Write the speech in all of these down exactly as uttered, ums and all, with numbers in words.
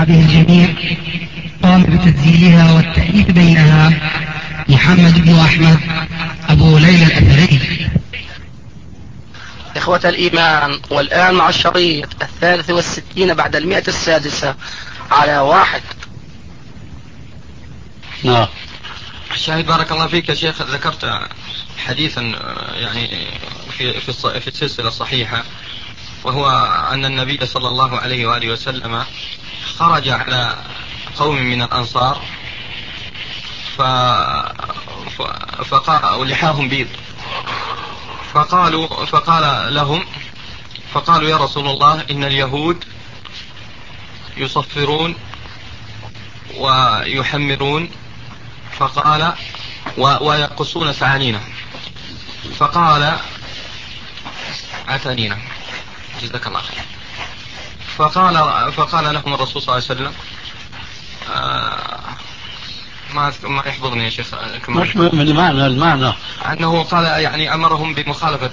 به الجميع قام بتسجيلها والتأليف بينها محمد بن أحمد أبو ليلى الأثري. إخوة الإيمان، والآن مع الشريط الثالث والستين بعد المئة السادسة على واحد. نعم. الشاهد بارك الله فيك يا شيخ، ذكرت حديثا يعني في في في السلسلة الصحيحة، وهو أن النبي صلى الله عليه وآله وسلم خرج على قوم من الأنصار ف... ف... فقال لحاهم بيض، فقالوا فقال لهم فقالوا يا رسول الله إن اليهود يصفرون ويحمرون، فقال و... ويقصون ثعانينا، فقال عتانينا، جزاك الله خير. فقال فقال لهم الرسول صلى الله عليه وسلم آه ما ما يحضرني يا شيخ مش من المعنى المعنى أنه قال يعني أمرهم بمخالفة.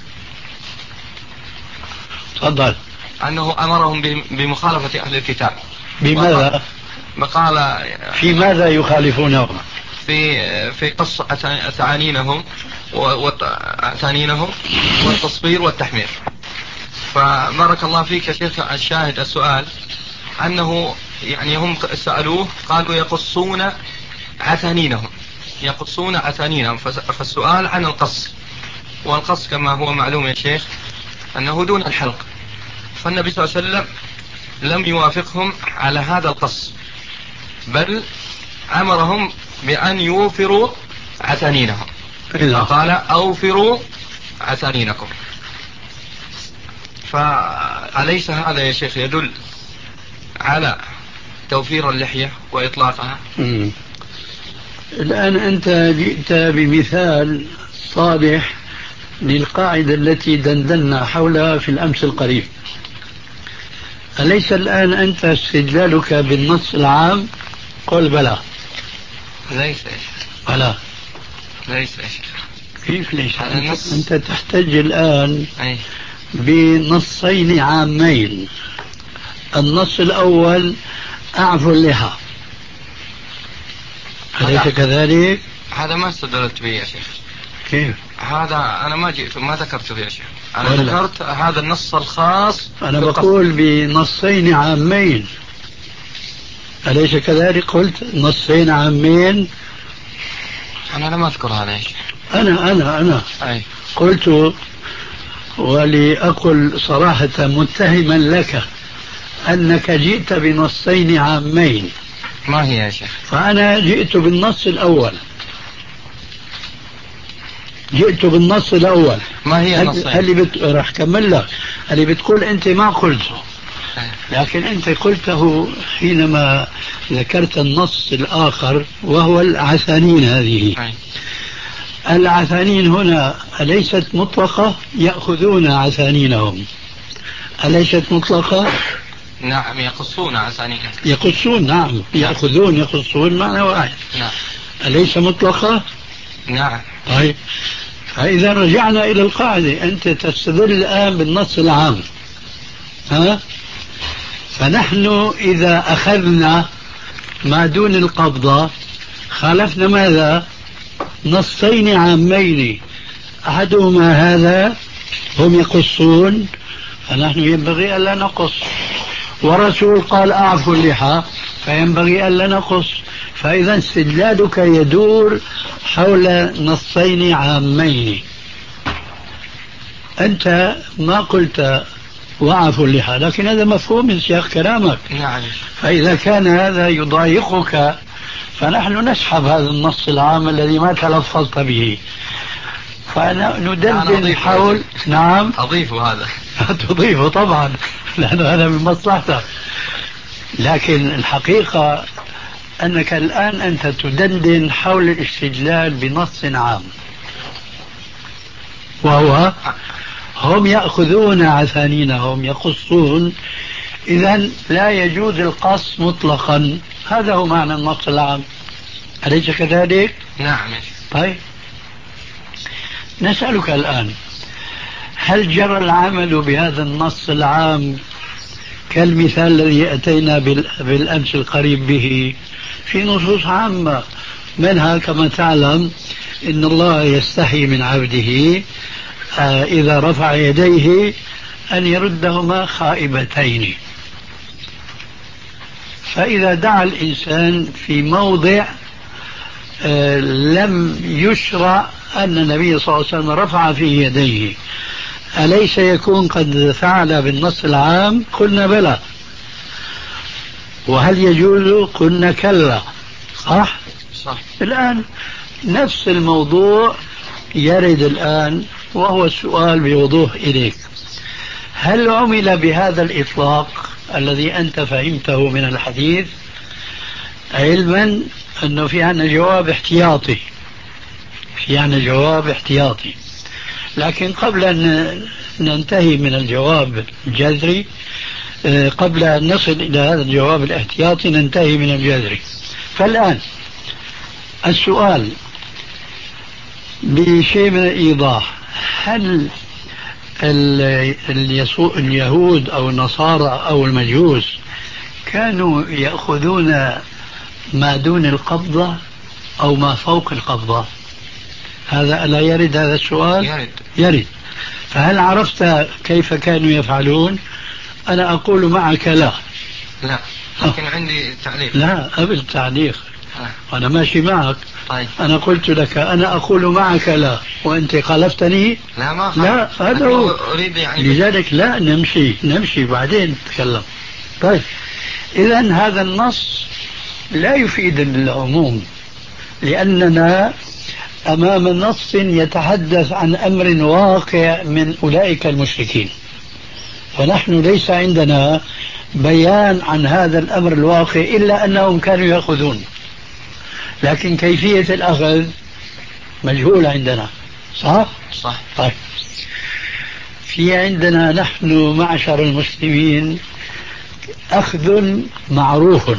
تفضل. أنه أمرهم بمخالفة أهل الكتاب. بماذا؟ فقال في ماذا يخالفونه؟ في في قص ثعانينهم وثعانينهم والتصفير والتحمير. فبارك الله فيك يا شيخ، الشاهد السؤال أنه يعني هم سألوه قالوا يقصون عثانينهم يقصون عثانينهم فالسؤال عن القص، والقص كما هو معلوم يا شيخ أنه دون الحلق، فالنبي صلى الله عليه وسلم لم يوافقهم على هذا القص، بل أمرهم بأن يوفروا عثانينهم، فقال أوفروا عثانينكم. فأليس هذا يا شيخ يدل على توفير اللحية وإطلاقها؟ مم. الآن أنت جئت بمثال صالح للقاعدة التي دندنا حولها في الأمس القريب. أليس الآن أنت استدلالك بالنص العام؟ قل بلى. ليس يا شيخ. بلى. ليس يا شيخ. كيف ليس؟ أنت, أنت تحتج الآن أي. بنصين عامين. النص الأول أعفو اللحى، أليس كذلك؟ هذا ما استدلت به يا شيخ. كيف؟ هذا أنا ما جئت ما ذكرته يا شيخ، أنا ذكرت هذا النص الخاص. أنا بقول بنصين عامين، أليس كذلك؟ قلت نصين عامين. أنا لم أذكر هذا يا شيخ. أنا أنا أنا أي. قلت ولأقل صراحة متهما لك أنك جئت بنصين عامين. ما هي يا شيخ؟ فأنا جئت بالنص الأول جئت بالنص الأول. ما هي النص؟ اللي بت... راح كمل لك. اللي بتقول أنت ما قلته، لكن أنت قلته حينما ذكرت النص الآخر وهو العثانين. هذه أي. العثانين هنا أليست مطلقة؟ يأخذون عثانينهم، أليست مطلقة؟ نعم يقصون عثانينهم. يقصون. نعم. يأخذون يقصون معنى واحد. نعم. أليس مطلقة؟ نعم. طيب، فإذا رجعنا إلى القاعدة، أنت تستدل الآن بالنص العام، ها؟ فنحن إذا أخذنا ما دون القبضة خالفنا ماذا؟ نصين عامين، أحدهما هذا هم يقصون، فنحن ينبغي ألا نقص، ورسول قال أعفوا اللحى فينبغي ألا نقص. فإذا استدلالك يدور حول نصين عامين. أنت ما قلت وعفوا اللحى، لكن هذا مفهوم من سياق كلامك. نعم. فإذا كان هذا يضايقك فنحن نسحب هذا النص العام الذي ما تلفظت به، فندندن حول. نعم. أضيف هذا. تضيفه طبعا، لأنه هذا من مصلحتك، لكن الحقيقة أنك الآن أنت تدندن حول الاستدلال بنص عام، وهو هم يأخذون عثانينهم يقصون، إذا لا يجوز القص مطلقا. هذا هو معنى النص العام، أليس كذلك؟ نعم. طيب، نسألك الآن، هل جرى العمل بهذا النص العام كالمثال الذي أتينا بالأمس القريب به في نصوص عامة، منها كما تعلم إن الله يستحي من عبده إذا رفع يديه أن يردهما خائبتين. فإذا دعا الإنسان في موضع لم يشرع أن النبي صلى الله عليه وسلم رفع فيه يديه، أليس يكون قد فعل بالنص العام؟ قلنا بلى. وهل يجوز؟ قلنا كلا. صح؟ صح. الآن نفس الموضوع يرد الآن، وهو السؤال بوضوح إليك: هل عمل بهذا الإطلاق الذي أنت فهمته من الحديث، علما أنه في عنا جواب احتياطي، في عنا جواب احتياطي، لكن قبل أن ننتهي من الجواب الجذري، قبل أن نصل إلى هذا الجواب الاحتياطي ننتهي من الجذري. فالآن السؤال بشيء من الإيضاح: هل اليهود أو النصارى أو المجوس كانوا يأخذون ما دون القبضة أو ما فوق القبضة؟ هذا ألا يرد هذا السؤال؟ يرد. يرد. فهل عرفت كيف كانوا يفعلون؟ أنا أقول معك لا. لا، لكن عندي تعليق. لا، قبل تعليق آه. أنا ماشي معك. طيب. أنا قلت لك أنا أقول معك لا، وأنت خالفتني. لا ما لا، هذا هو. أريد يعني لذلك لا، نمشي نمشي بعدين نتكلم. طيب، إذن هذا النص لا يفيد العموم، لأننا أمام نص يتحدث عن أمر واقع من أولئك المشركين، فنحن ليس عندنا بيان عن هذا الأمر الواقع إلا أنهم كانوا يأخذون، لكن كيفية الأخذ مجهولة عندنا. صح؟ صح. طيب، في عندنا نحن معشر المسلمين أخذ معروف.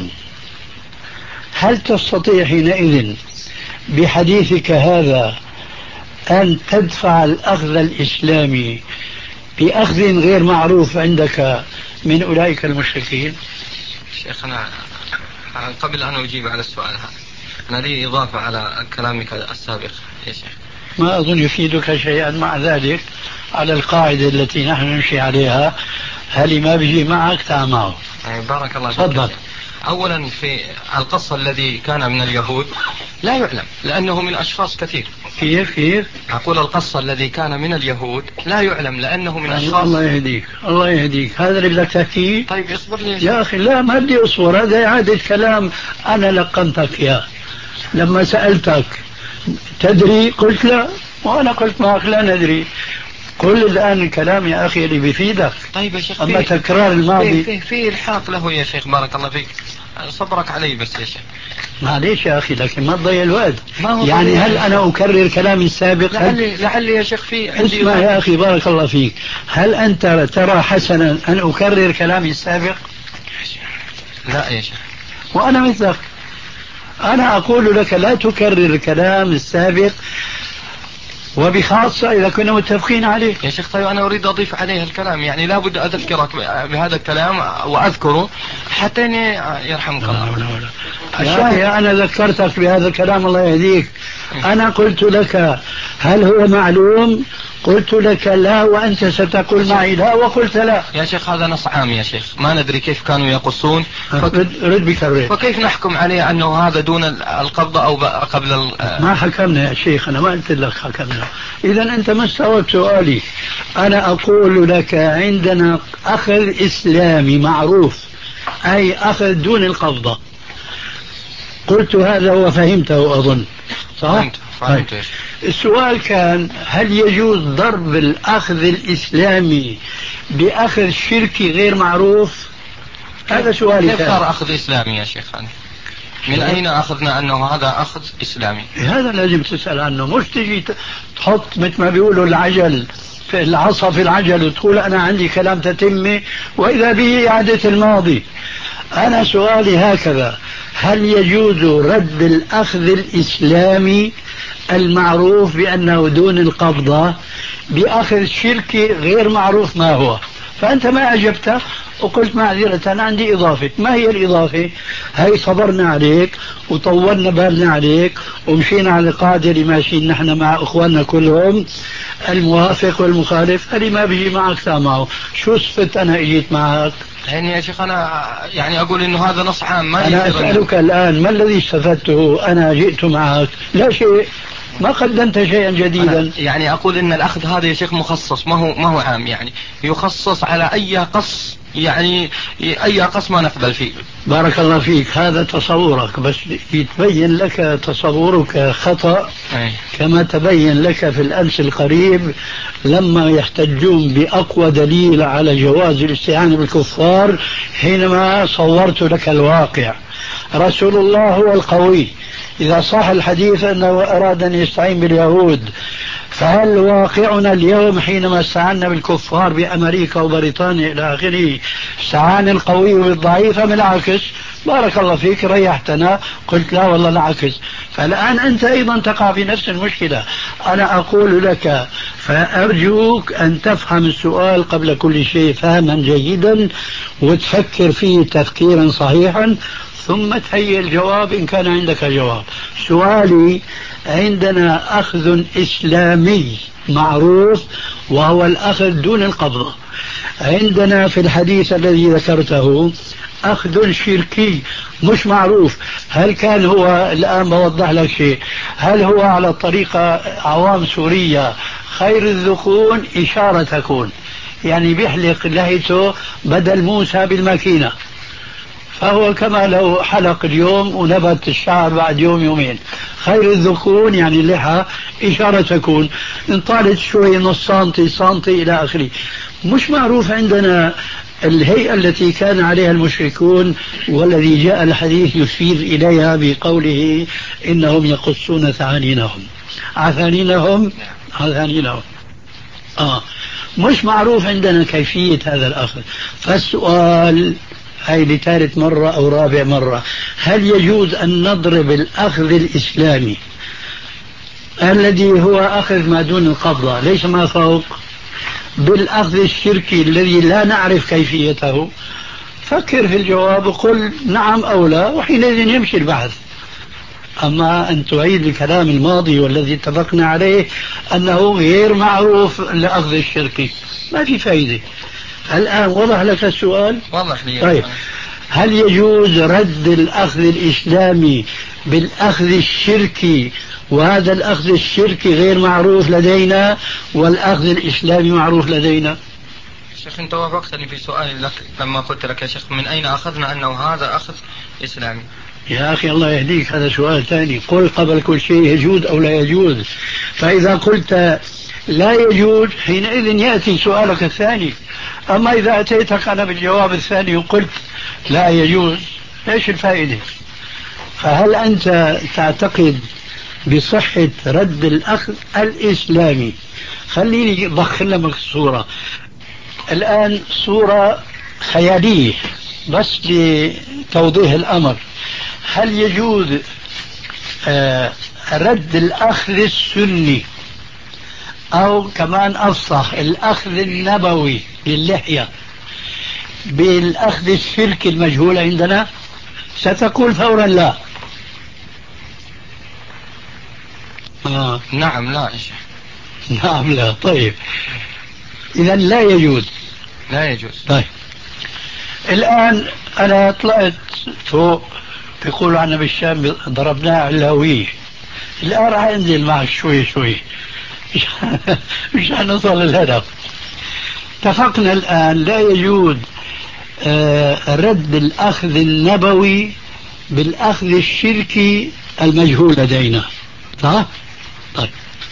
هل تستطيع حينئذ بحديثك هذا أن تدفع الأخذ الإسلامي بأخذ غير معروف عندك من أولئك المشركين؟ شيخنا، قبل أن أجيب على السؤال هذا أنا لي إضافة على كلامك السابق يا شيخ. ما أظن يفيدك شيئا مع ذلك على القاعدة التي نحن نمشي عليها. هل ما بيجي معك تعال معه. بارك الله فيك. تفضل. أولا في القصة الذي كان من اليهود لا يعلم لأنه من أشخاص كثير. كيف كيف؟ أقول القصة الذي كان من اليهود لا يعلم لأنه من أشخاص. الله يهديك الله يهديك، هذا اللي بدك تحكيه. طيب اصبر لي يا أخي. لا، ما بدي أصبر، هذا إعادة كلام أنا لقنتك إياه. لما سألتك تدري قلت لا، وأنا قلت معك لا ندري. قل الآن الكلام يا أخي اللي بيفيدك. طيب يا شيخ، أما تكرار الماضي في في الحاق له يا شيخ. بارك الله فيك، صبرك علي بس يا شيخ. معليش يا أخي، لكن ما تضيع الوقت. ما يعني هل أنا أكرر كلامي السابق؟ لعلي لعلي يا شيخ في عندي. اسمع يا أخي بارك الله فيك، هل أنت ترى حسنا أن أكرر كلامي السابق؟ لا يا شيخ. وأنا مثلك، أنا أقول لك لا تكرر الكلام السابق، وبخاصة إذا كنا متفقين عليه. يا شيخ طيب أنا أريد أضيف عليه الكلام، يعني لابد أذكرك بهذا الكلام وأذكره حتى يرحمك الله. يا أخي أنا ذكرتك بهذا الكلام الله يهديك. أنا قلت لك هل هو معلوم؟ قلت لك لا، وأنت ستقول معي لا، وقلت لا. يا شيخ هذا نص عام يا شيخ، ما ندري كيف كانوا يقصون. فك... رد بكرر. فكيف نحكم عليه أنه هذا دون القبضة أو قبل ال... ما حكمنا يا شيخ، أنا ما قلت لك حكمنا. إذا أنت ما استوعبت سؤالي. أنا أقول لك عندنا أخذ إسلامي معروف، أي أخذ دون القبضة. قلت هذا وفهمته أظن. صح؟ فهمت. فهمت. السؤال كان هل يجوز ضرب الأخذ الإسلامي بأخذ شركي غير معروف؟ هذا سؤالي. كيف صار أخذ إسلامي يا شيخ؟ من أين أخذنا أنه هذا أخذ إسلامي؟ هذا لازم تسأل عنه، مش تجي تحط مثل ما بيقولوا العجل في العصا في العجل وتقول أنا عندي كلام تتمة وإذا به إعادة الماضي. أنا سؤالي هكذا: هل يجوز رد الأخذ الإسلامي المعروف بأنه دون القبضة بأخذ شركي غير معروف ما هو؟ فأنت ما أجبت، وقلت معذرة عندي إضافة. ما هي الإضافة؟ هي صبرنا عليك وطولنا بالنا عليك ومشينا على القاعدة اللي ماشيين نحن مع إخواننا كلهم، الموافق والمخالف اللي ما بيجي معك سامعه. شو صفت أنا إجيت معك؟ يعني يا شيخ أنا يعني أقول إنه هذا نص عام. ما أنا أسألك الآن ما الذي استفدته أنا جئت معك؟ لا شيء، ما قدمت شيئا جديدا. يعني أقول إن الأخذ هذا يا شيخ مخصص، ما هو ما هو عام، يعني يخصص على أي قص، يعني أي قص ما نقبل فيه. بارك الله فيك، هذا تصورك، بس يتبين لك تصورك خطأ كما تبين لك في الأمس القريب لما يحتجون بأقوى دليل على جواز الاستعانة بالكفار حينما صورت لك الواقع. رسول الله هو القوي. إذا صح الحديث أنه أراد أن يستعين باليهود، فهل واقعنا اليوم حينما استعنا بالكفار بأمريكا وبريطانيا إلى آخره استعان القوي بالضعيف أم العكس؟ بارك الله فيك، ريحتنا، قلت لا والله العكس. فالآن أنت أيضا تقع في نفس المشكلة. أنا أقول لك فأرجوك أن تفهم السؤال قبل كل شيء فهما جيدا وتفكر فيه تفكيرا صحيحا ثم تهيئ الجواب إن كان عندك جواب. سؤالي: عندنا أخذ إسلامي معروف وهو الأخذ دون القبضة. عندنا في الحديث الذي ذكرته أخذ شركي مش معروف. هل كان هو، الآن بوضح لك شيء، هل هو على طريقة عوام سوريا خير الذقون إشارة تكون، يعني بيحلق لهيته بدل موسى بالماكينة، فهو كما لو حلق اليوم ونبت الشعر بعد يوم يومين. خير الذقون يعني اللحى إشارة تكون، إن طالت شوي نص سنتي سنتي إلى آخره. مش معروف عندنا الهيئة التي كان عليها المشركون والذي جاء الحديث يشير إليها بقوله إنهم يقصون ثعانينهم عثانينهم عثانينهم آه مش معروف عندنا كيفية هذا الأخذ. فالسؤال هاي لثالث مرة أو رابع مرة: هل يجوز أن نضرب الأخذ الإسلامي الذي هو أخذ ما دون القبضة ليس ما فوق بالأخذ الشركي الذي لا نعرف كيفيته؟ فكر في الجواب وقل نعم أو لا، وحينئذ يمشي البحث. أما أن تعيد الكلام الماضي والذي اتفقنا عليه أنه غير معروف الأخذ الشركي ما في فائدة. الآن وضح لك السؤال؟ وضح لي. طيب، هل يجوز رد الأخذ الإسلامي بالأخذ الشركي، وهذا الأخذ الشركي غير معروف لدينا والأخذ الإسلامي معروف لدينا؟ شيخ أنت وافقتني في سؤالي لك لما قلت لك يا شيخ من أين أخذنا أنه هذا أخذ إسلامي؟ يا أخي الله يهديك، هذا سؤال ثاني. قل قبل كل شيء يجوز أو لا يجوز. فإذا قلت لا يجوز حينئذ يأتي سؤالك الثاني. أما إذا أتيتك أنا بالجواب الثاني وقلت لا يجوز، إيش الفائدة؟ فهل أنت تعتقد بصحة رد الأخذ الإسلامي؟ خليني أضخم لك الصورة الآن، صورة خيالية بس لتوضيح الأمر. هل يجوز آه رد الأخذ السني أو كمان أفصح الأخذ النبوي للحية بالأخذ الشركي المجهول عندنا؟ ستقول فورا لا. آه. نعم لا يا شيخ. نعم لا. طيب إذا لا يجوز. لا يجوز. طيب الآن أنا طلعت فوق، بيقولوا عنا بالشام ضربناه علاوية. الآن راح أنزل معك شوي شوي مش هنوصل للهدف. اتفقنا الآن لا يجوز آه رد الأخذ النبوي بالأخذ الشركي المجهول لدينا، صح؟ طيب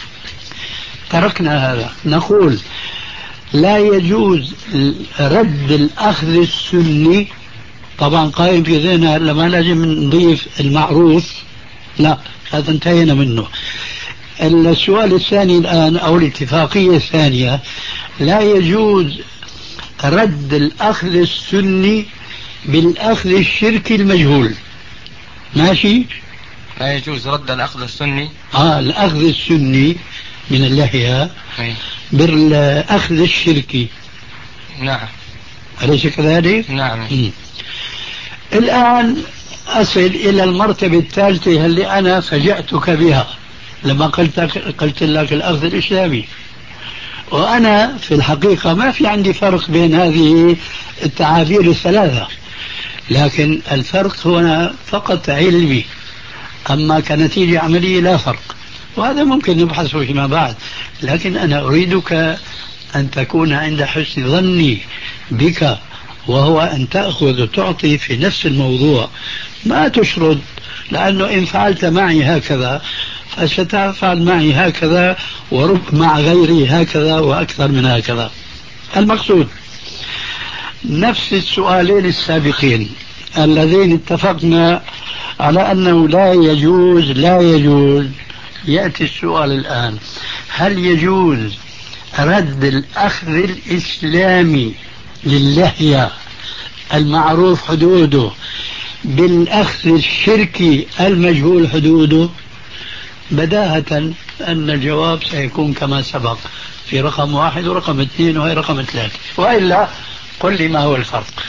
تركنا هذا، نقول لا يجوز رد الأخذ السني. طبعا قائم في ذهننا لما لازم نضيف المعروف، لا هذا انتهينا منه. السؤال الثاني الآن أو الاتفاقية الثانية: لا يجوز رد الأخذ السني بالأخذ الشركي المجهول. ماشي؟ لا يجوز رد الأخذ السني آه الأخذ السني من اللحية أي. بالأخذ الشركي. نعم. أليس كذلك؟ نعم. م. الآن أصل إلى المرتبة الثالثة اللي أنا فاجأتك بها لما قلت قلت لك الأخذ الإسلامي. وأنا في الحقيقة ما في عندي فرق بين هذه التعابير الثلاثة، لكن الفرق هنا فقط علمي، أما كنتيجة عملية لا فرق، وهذا ممكن نبحثه فيما بعد. لكن أنا أريدك أن تكون عند حسن ظني بك، وهو أن تأخذ وتعطي في نفس الموضوع، ما تشرد، لأنه إن فعلت معي هكذا فستفعل معي هكذا، ورب مع غيري هكذا وأكثر من هكذا. المقصود نفس السؤالين السابقين اللذين اتفقنا على أنه لا يجوز لا يجوز يأتي السؤال الآن: هل يجوز رد الأخذ الإسلامي للحية المعروف حدوده بالأخذ الشركي المجهول حدوده؟ بداهة أن الجواب سيكون كما سبق في رقم واحد ورقم اثنين وهي رقم ثلاثة، وإلا قل لي ما هو الفرق.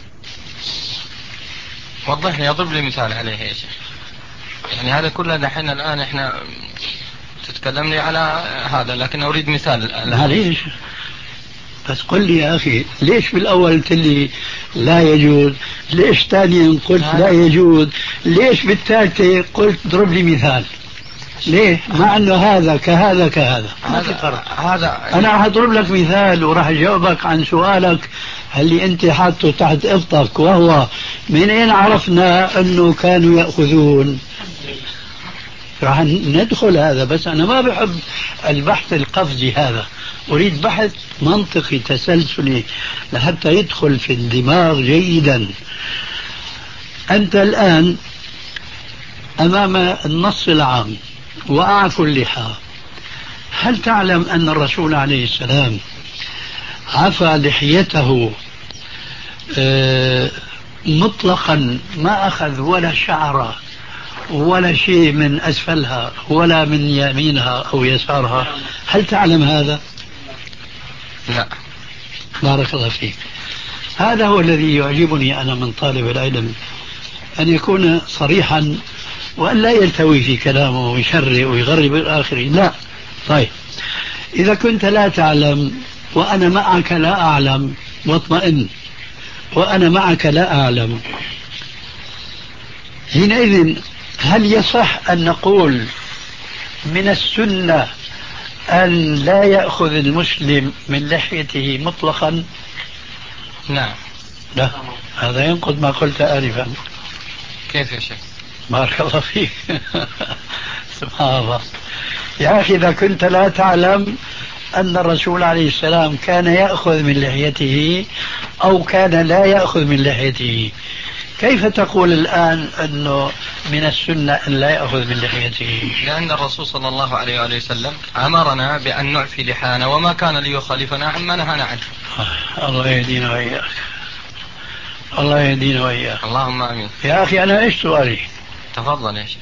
وضح لي، اضرب لي مثال عليه يا شيخ. يعني هذا كله دحين الآن احنا تتكلم لي على هذا، لكن أريد مثال. معليش بس قل لي يا أخي، ليش بالأول قلت لي لا يجوز؟ ليش ثانيا قلت لا يجوز؟ ليش بالثالثة قلت ضرب لي مثال؟ ليه؟ مع أنه هذا كهذا كهذا ما في فرق. هذا أنا راح أضرب لك مثال وراح أجاوبك عن سؤالك اللي أنت حاطه تحت إبطك، وهو من أين عرفنا أنه كانوا يأخذون؟ راح ندخل هذا، بس أنا ما بحب البحث القفزي هذا، أريد بحث منطقي تسلسلي لحتى يدخل في الدماغ جيدا. أنت الآن أمام النص العام وأعفوا اللحى. هل تعلم أن الرسول عليه السلام عفى لحيته مطلقا، ما أخذ ولا شعرة ولا شيء من أسفلها ولا من يمينها أو يسارها؟ هل تعلم هذا؟ لا. بارك الله فيك. هذا هو الذي يعجبني أنا من طالب العلم، أن يكون صريحا وأن لا يلتوي في كلامه ويشرع ويغرب الآخرين. لا. طيب، إذا كنت لا تعلم وأنا معك لا أعلم، واطمئن، وأنا معك لا أعلم، حينئذ هل يصح أن نقول من السنة أن لا يأخذ المسلم من لحيته مطلقا؟ نعم. لا، هذا ينقض ما قلت آنفا. كيف يا شيخ؟ بارك الله فيك. سبحان الله يا أخي، إذا كنت لا تعلم أن الرسول عليه السلام كان يأخذ من لحيته أو كان لا يأخذ من لحيته، كيف تقول الآن أنه من السنة أن لا يأخذ من لحيته؟ لأن الرسول صلى الله عليه وآله وسلم أمرنا بأن نعفي لحانا، وما كان ليخالفنا عما نهانا عنه. الله يهدينا وإياك، الله يهدينا وإياك. اللهم آمين. يا أخي أنا إيش سؤالي؟ تفضل يا شيخ.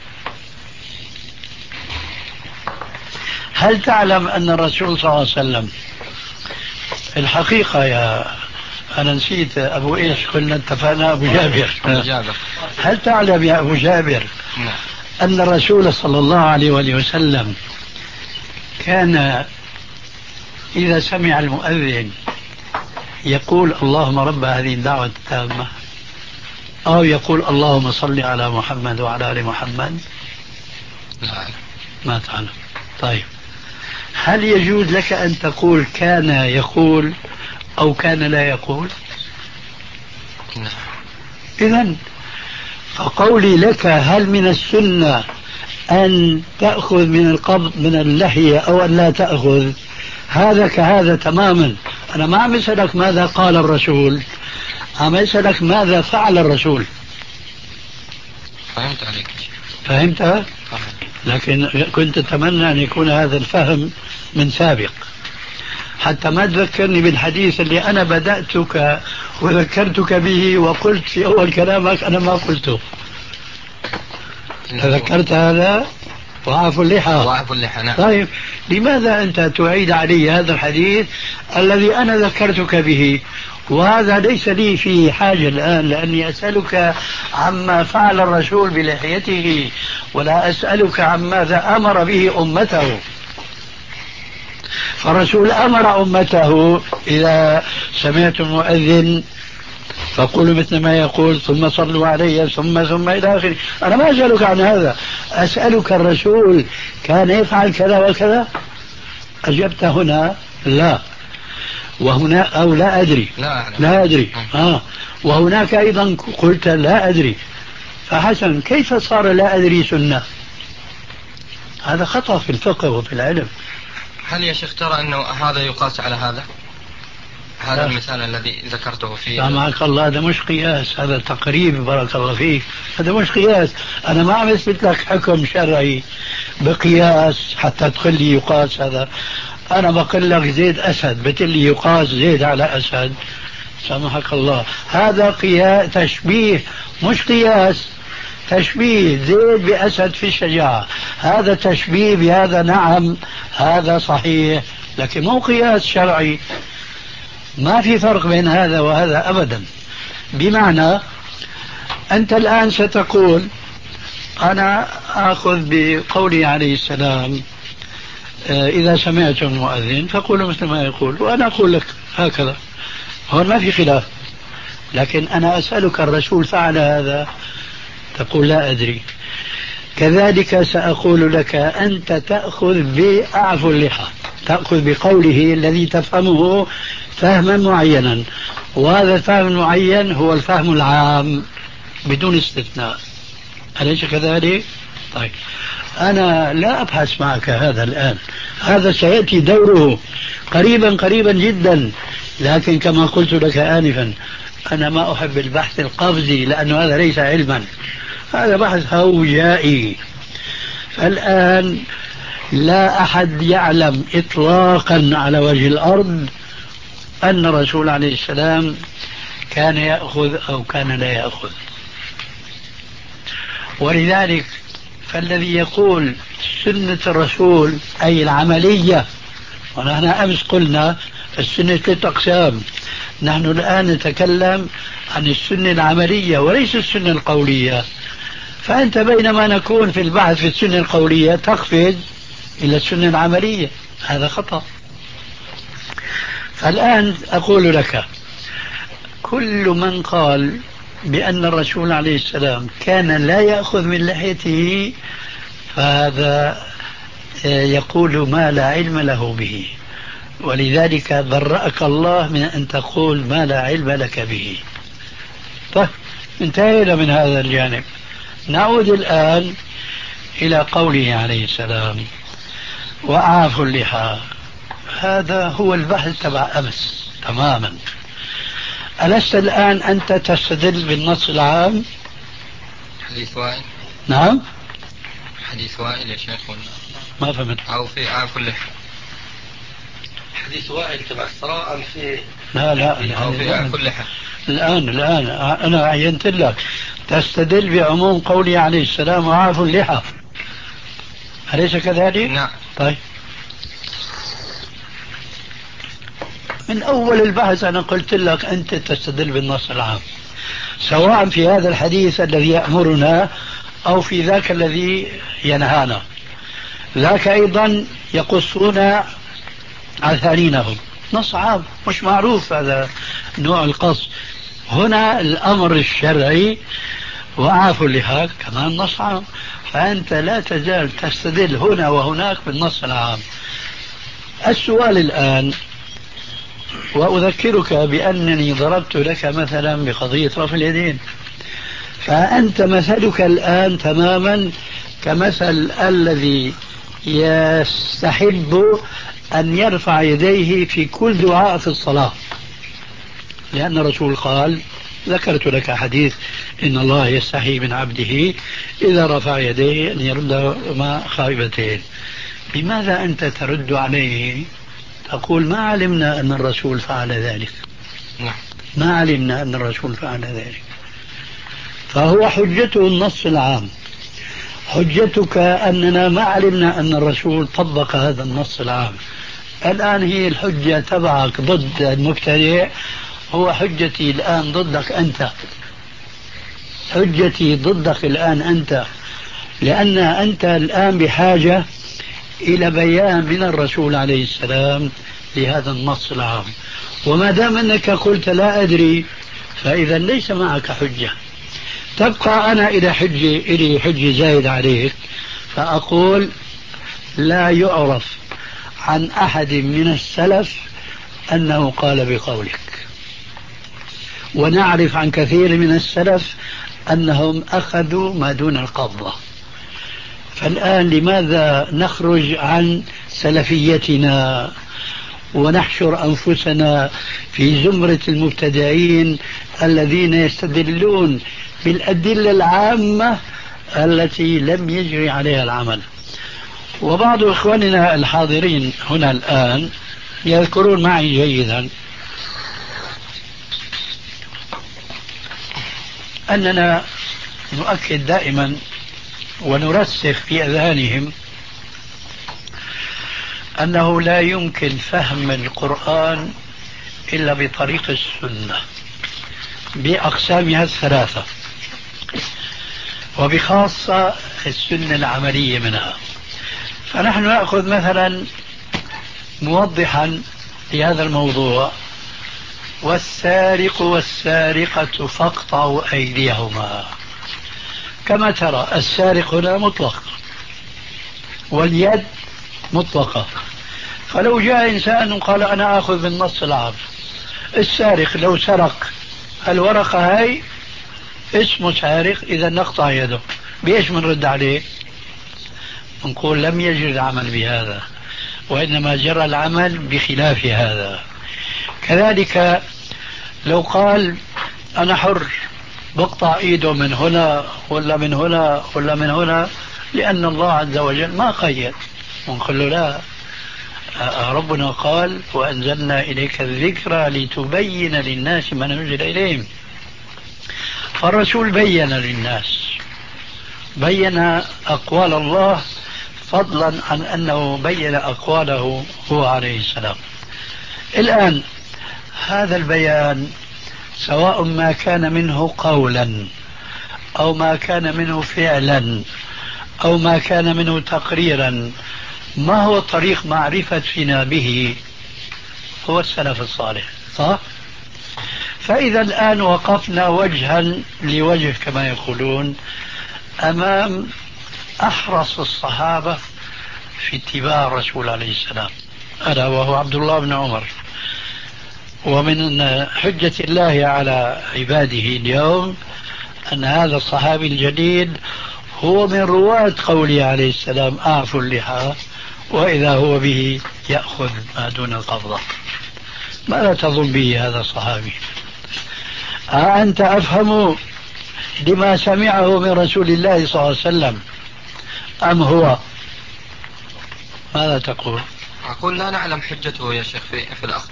هل تعلم أن الرسول صلى الله عليه وسلم الحقيقة يا أنا نسيت أبو إيش قلنا اتفقنا أبو جابر. جابر. هل تعلم يا أبو جابر أن الرسول صلى الله عليه وآله وسلم كان إذا سمع المؤذن يقول اللهم رب هذه الدعوة التامة، أو يقول اللهم صل على محمد وعلى آل محمد؟ لا. ما تعلم. طيب، هل يجوز لك أن تقول كان يقول أو كان لا يقول؟ نعم. إذن فقولي لك هل من السنة أن تأخذ من القبض من اللحية أو أن لا تأخذ، هذا كهذا تماما. أنا ما عم أسألك ماذا قال الرسول، عم أسألك ماذا فعل الرسول. فهمت عليك. فهمت؟ لكن كنت أتمنى أن يكون هذا الفهم من سابق، حتى ما تذكرني بالحديث اللي أنا بدأتك وذكرتك به وقلت في أول كلامك أنا ما قلته. تذكرت هذا؟ وعفوا اللحى. وعفوا اللحى. نعم. طيب، لماذا أنت تعيد علي هذا الحديث الذي أنا ذكرتك به وهذا ليس لي فيه حاجة الآن، لأني أسألك عما فعل الرسول بلحيته، ولا أسألك عن ماذا أمر به أمته. فالرسول أمر أمته إذا سمعتم المؤذن فقولوا مثل ما يقول ثم صلوا علي ثم ثم إلى آخره. أنا ما أسألك عن هذا، أسألك الرسول كان يفعل كذا وكذا؟ أجبت هنا لا، وهنا أو لا أدري لا, لا أدري آه. وهناك أيضا قلت لا أدري. فحسن، كيف صار لا أدري سنة؟ هذا خطأ في الفقه وفي العلم. هل يا شيخ ترى أنه هذا يقاس على هذا؟ هذا لا. المثال الذي ذكرته فيه سامحك الله، هذا مش قياس، هذا تقريب. بارك الله فيك، هذا مش قياس. أنا ما عم أثبت لك حكم شرعي بقياس حتى تقول لي يقاس هذا. أنا بقول لك زيد أسد، بتقول لي يقاس زيد على أسد. سامحك الله، هذا قياس تشبيه مش قياس. تشبيه زيد بأسد في الشجاعة، هذا تشبيه بهذا، نعم هذا صحيح، لكن مو قياس شرعي. ما في فرق بين هذا وهذا أبدا. بمعنى أنت الآن ستقول أنا أخذ بقوله عليه السلام إذا سمعتم المؤذن فقولوا مثل ما يقول، وأنا أقول لك هكذا، هون ما في خلاف. لكن أنا أسألك الرسول فعل هذا؟ تقول لا أدري. كذلك سأقول لك أنت تأخذ بأعفو اللحى، تأخذ بقوله الذي تفهمه فهما معينا، وهذا الفهم المعين هو الفهم العام بدون استثناء. أليس كذلك؟ طيب، أنا لا أبحث معك هذا الآن، هذا سيأتي دوره قريبا قريبا جدا. لكن كما قلت لك آنفا، أنا ما أحب البحث القفزي، لأنه هذا ليس علما، هذا بحث هوجائي. فالآن لا أحد يعلم إطلاقا على وجه الأرض أن الرسول عليه السلام كان يأخذ أو كان لا يأخذ. ولذلك فالذي يقول سنة الرسول أي العملية، ونحن أمس قلنا السنة ثلاثة أقسام، نحن الآن نتكلم عن السنة العملية وليس السنة القولية. فأنت بينما نكون في البحث في السنة القولية تقفز إلى السنة العملية، هذا خطأ. فالآن أقول لك كل من قال بأن الرسول عليه السلام كان لا يأخذ من لحيته فهذا يقول ما لا علم له به، ولذلك برأك الله من أن تقول ما لا علم لك به. طيب، انتهينا من هذا الجانب. نعود الآن إلى قوله عليه السلام وأعفوا اللحى. هذا هو البحث تبع أمس تماما. ألست الآن أنت تستدل بالنص العام؟ حديث وائل. نعم، حديث وائل يا شيخ. ما فهمت. أو في أعفوا اللحى. حديث وائل تبع الثراء في لا لا أو في أعفوا اللحى. الآن الآن أنا عينت لك تستدل بعموم قوله عليه السلام وعافوا اللحى، أليس كذلك؟ نعم. طيب، من أول البحث أنا قلت لك أنت تستدل بالنص العام، سواء في هذا الحديث الذي يأمرنا أو في ذاك الذي ينهانا. ذاك أيضا يقصون عثارينهم، نص عام مش معروف هذا نوع القص. هنا الأمر الشرعي وعافوا اللحى كمان نص عام، فأنت لا تزال تستدل هنا وهناك بالنص العام. السؤال الآن، وأذكرك بأنني ضربت لك مثلا بقضية رفع اليدين، فأنت مثلك الآن تماما كمثل الذي يستحب أن يرفع يديه في كل دعاء في الصلاة، لأن الرسول قال، ذكرت لك حديث إن الله يستحي من عبده إذا رفع يديه أن يردهما خائبتين. لماذا أنت ترد عليه تقول ما علمنا أن الرسول فعل ذلك؟ ما علمنا أن الرسول فعل ذلك. فهو حجته النص العام، حجتك أننا ما علمنا أن الرسول طبق هذا النص العام. الآن هي الحجة تبعك ضد المبتدع هو حجتي الآن ضدك أنت، حجتي ضدك الآن أنت، لأن أنت الآن بحاجة إلى بيان من الرسول عليه السلام لهذا النص العام، وما دام أنك قلت لا أدري فإذا ليس معك حجة. تبقى أنا إلى حجة إلي حجة زايد عليك، فأقول لا يعرف عن أحد من السلف أنه قال بقولك، ونعرف عن كثير من السلف أنهم أخذوا ما دون القبضة. فالآن لماذا نخرج عن سلفيتنا ونحشر أنفسنا في زمرة المبتدعين الذين يستدلون بالأدلة العامة التي لم يجري عليها العمل؟ وبعض إخواننا الحاضرين هنا الآن يذكرون معي جيدا أننا نؤكد دائما ونرسخ في أذهانهم أنه لا يمكن فهم القرآن إلا بطريق السنة بأقسامها الثلاثة، وبخاصة السنة العملية منها. فنحن نأخذ مثلا موضحا لهذا الموضوع: والسارق والسارقة فاقطعوا أيديهما. كما ترى السارق هنا مطلق واليد مطلقة، فلو جاء إنسان قال أنا أخذ بالنص العام، السارق لو سرق الورقة هاي اسمه سارق، إذا نقطع يده، بإيش منرد عليه؟ نقول لم يجري العمل بهذا، وإنما جرى العمل بخلاف هذا. كذلك لو قال أنا حر بقطع إيده من هنا ولا من هنا ولا من هنا، لأن الله عز وجل ما قيد، ونقول له لا، ربنا قال وأنزلنا إليك الذكرى لتبين للناس ما نزل إليهم. فالرسول بين للناس، بين أقوال الله، فضلا عن أنه بين أقواله هو عليه السلام. الآن هذا البيان سواء ما كان منه قولا أو ما كان منه فعلا أو ما كان منه تقريرا، ما هو طريق معرفتنا به؟ هو السلف الصالح، صح؟ فإذا الآن وقفنا وجها لوجه كما يقولون أمام أحرص الصحابة في اتباع الرسول عليه السلام، ألا وهو عبد الله بن عمر. ومن حجة الله على عباده اليوم أن هذا الصحابي الجليل هو من رواة قوله عليه السلام أعفوا اللحى، وإذا هو به يأخذ ما دون القبضة. ماذا تظن به هذا الصحابي؟ أنت أفهم لما سمعه من رسول الله صلى الله عليه وسلم أم هو؟ ماذا تقول؟ أقول لا نعلم حجته يا شيخ في, في الأخذ.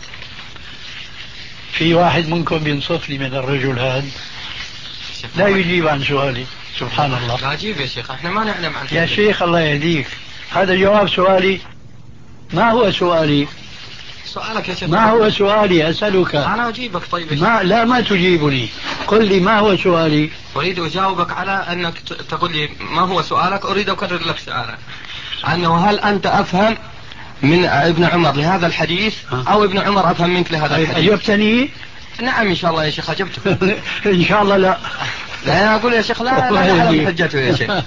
في واحد منكم بينصف لي من الرجل هذا لا يجيب عن سؤالي؟ سبحان الله. لا أجيب يا شيخ، احنا ما نعلم عن حجته. يا شيخ الله يهديك، هذا جواب سؤالي؟ ما هو سؤالي؟ سؤالك يا شيخ. ما هو سؤالي؟ أسألك. أنا أجيبك. طيب ما لا ما تجيبني، قل لي ما هو سؤالي. أريد أجاوبك على أنك تقول لي ما هو سؤالك. أريد أكرر لك سؤالك، أنه هل أنت أفهم من ابن عمر لهذا الحديث أو ابن عمر أفهم منك لهذا الحديث؟ أجبتني؟ نعم إن شاء الله يا شيخ أجبتك. إن شاء الله لا. لا أنا أقول يا شيخ لا لا أعلم حجته يا شيخ.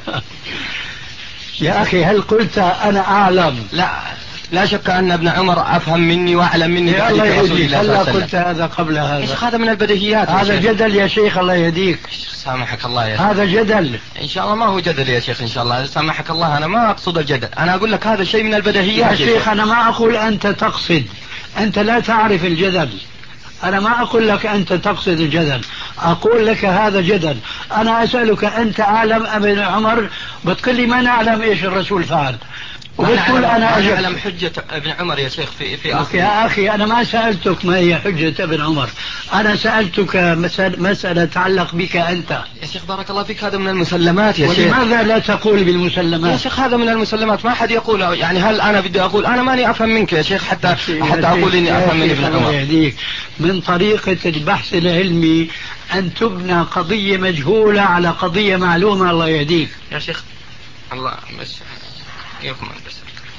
يا أخي هل قلت أنا أعلم؟ لا لا شك أن ابن عمر أفهم مني وأعلم مني بحديث رسول الله صلى الله عليه وسلم. قلت هذا قبل هذا؟ يا شيخ هذا من البديهيات. هذا جدل يا شيخ الله يهديك. سامحك الله يا شيخ. هذا جدل. إن شاء الله ما هو جدل يا شيخ، إن شاء الله سامحك الله. أنا ما أقصد الجدل، أنا أقول لك هذا شيء من البديهيات يا شيخ. أنا ما أقول أنت تقصد، أنت لا تعرف الجدل. أنا ما أقول لك أنت تقصد الجدل، أقول لك هذا جدل. أنا أسألك أنت أعلم أم ابن عمر؟ بتقول لي ما نعلم إيش الرسول فعل. وبتقول أنا أجبت. أعلم حجة ابن عمر يا شيخ في في آخر. يا أخي أنا ما سألتك ما هي حجة ابن عمر، أنا سألتك مسألة تتعلق بك أنت يا شيخ. بارك الله فيك، هذا من المسلمات يا شيخ. ولماذا لا تقول بالمسلمات يا شيخ؟ هذا من المسلمات، ما حد يقول. يعني هل أنا بدي أقول أنا ماني أفهم منك يا شيخ حتى حتى أقول إني أفهم من ابن عمر؟ يهديك، من طريقة البحث العلمي أن تبنى قضية مجهولة على قضية معلومة. الله يهديك يا شيخ. الله بس يكمل بس.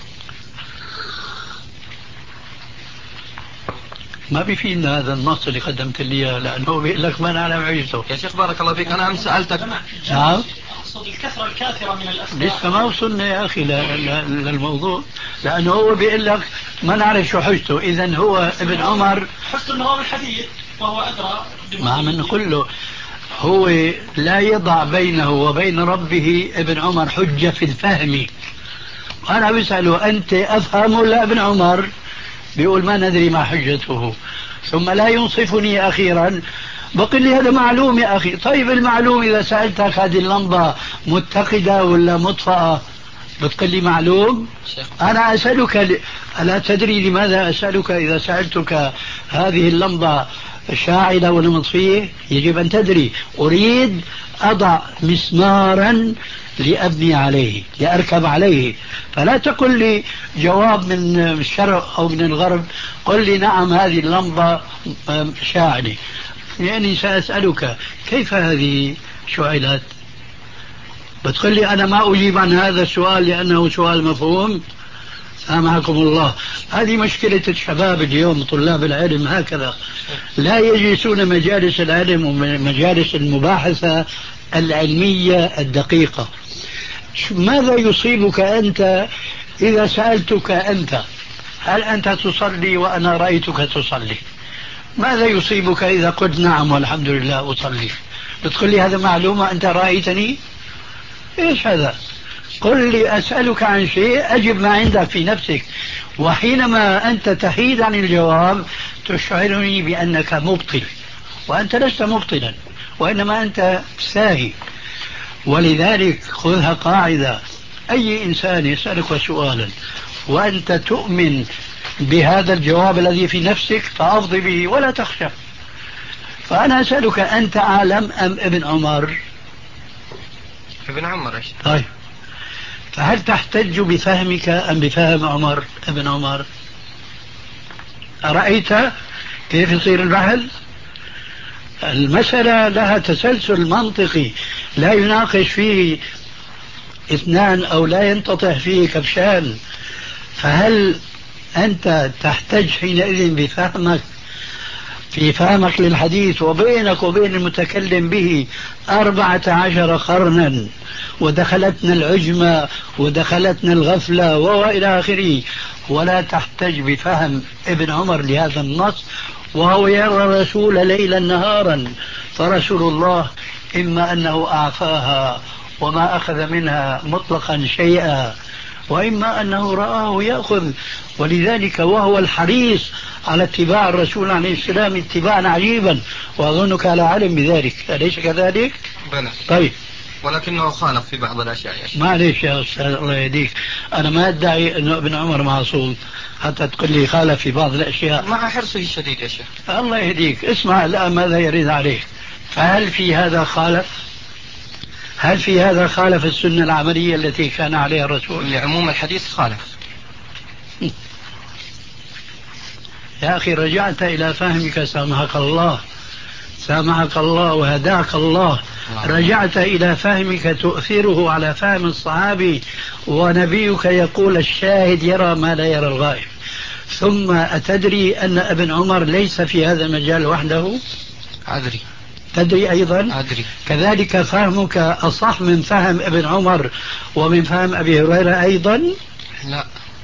ما بيفيدنا هذا النص اللي قدمت لي اياه، لانه بيقول لك ما نعلم عجزته. يا شيخ بارك الله فيك، انا امس سالتك. نعم. اقصد الكثره الكاثره من الاسماء. لسه ما وصلنا يا اخي للموضوع، لانه هو بيقول لك ما نعرف شو حجته. اذا هو ابن عمر حسن النظام الحديث وهو ادرى. ما عم نقول له هو لا يضع بينه وبين ربه ابن عمر حجه في الفهم. انا بساله انت افهم ولا ابن عمر؟ بيقول ما ندري ما حجته، ثم لا ينصفني أخيرا بقول لي هذا معلوم يا أخي. طيب المعلوم إذا سألتك هذه اللمبة متقدة ولا مطفأة بتقول لي معلوم. أنا أسألك ل... ألا تدري لماذا أسألك؟ إذا سألتك هذه اللمبة شاعلة ولا مطفية يجب أن تدري. أريد أضع مسمارا لأبني عليه لأركب عليه، فلا تقل لي جواب من الشرق أو من الغرب قل لي نعم هذه اللمبة شاعلة، يعني سأسألك كيف هذه شعلت؟ بتقول لي أنا ما أجيب عن هذا السؤال لأنه سؤال مفهوم. سامحكم الله، هذه مشكلة الشباب اليوم، طلاب العلم هكذا لا يجلسون مجالس العلم ومجالس المباحثة العلمية الدقيقة. ماذا يصيبك أنت إذا سألتك أنت هل أنت تصلي وأنا رأيتك تصلي؟ ماذا يصيبك إذا قلت نعم والحمد لله أصلي؟ بتقول لي هذا معلومة أنت رأيتني؟ إيش هذا؟ قل لي أسألك عن شيء أجب ما عندك في نفسك، وحينما أنت تحيد عن الجواب تشعرني بأنك مبطل، وأنت لست مبطلا وإنما أنت ساهي. ولذلك خذها قاعدة، أي إنسان يسألك سؤالا وأنت تؤمن بهذا الجواب الذي في نفسك فأفض به ولا تخشى. فأنا أسألك أنت أعلم أم ابن عمر؟ ابن عمر. إيش طيب، فهل تحتج بفهمك أم بفهم عمر ابن عمر؟ أرأيت كيف يصير البحث؟ المسألة لها تسلسل منطقي لا يناقش فيه اثنان أو لا ينتطح فيه كبشان. فهل أنت تحتج حينئذ بفهمك في فهمك للحديث وبينك وبين المتكلم به أربعة عشر قرنا ودخلتنا العجمة ودخلتنا الغفلة وإلى آخره، ولا تحتج بفهم ابن عمر لهذا النص وهو يرى الرسول ليلا نهارا؟ فرسول الله إما أنه أعفاها وما أخذ منها مطلقا شيئا، وإما أنه رآه يأخذ. ولذلك وهو الحريص على اتباع الرسول عليه السلام اتباعا عجيبا، وأظنك على علم بذلك، أليس كذلك؟ بلى. طيب، ولكنه خالف في بعض الأشياء يا شيخ. معليش يا أستاذ الله يهديك، أنا ما أدعي أنه ابن عمر معصوم حتى تقول لي خالف في بعض الأشياء مع حرصه الشديد يا شيخ. الله يهديك. اسمع الآن ماذا يريد عليك. فهل في هذا خالف؟ هل في هذا خالف السنة العملية التي كان عليها الرسول؟ لعموم الحديث خالف. يا أخي رجعت إلى فهمك سامحك الله، سامحك الله وهداك الله. رجعت إلى فهمك تؤثره على فهم الصحابي، ونبيك يقول الشاهد يرى ما لا يرى الغائب. ثم أتدري أن ابن عمر ليس في هذا المجال وحده؟ أدري. تدري أيضا؟ أدري. كذلك فهمك أصح من فهم ابن عمر ومن فهم أبي هريرة أيضا؟ لا،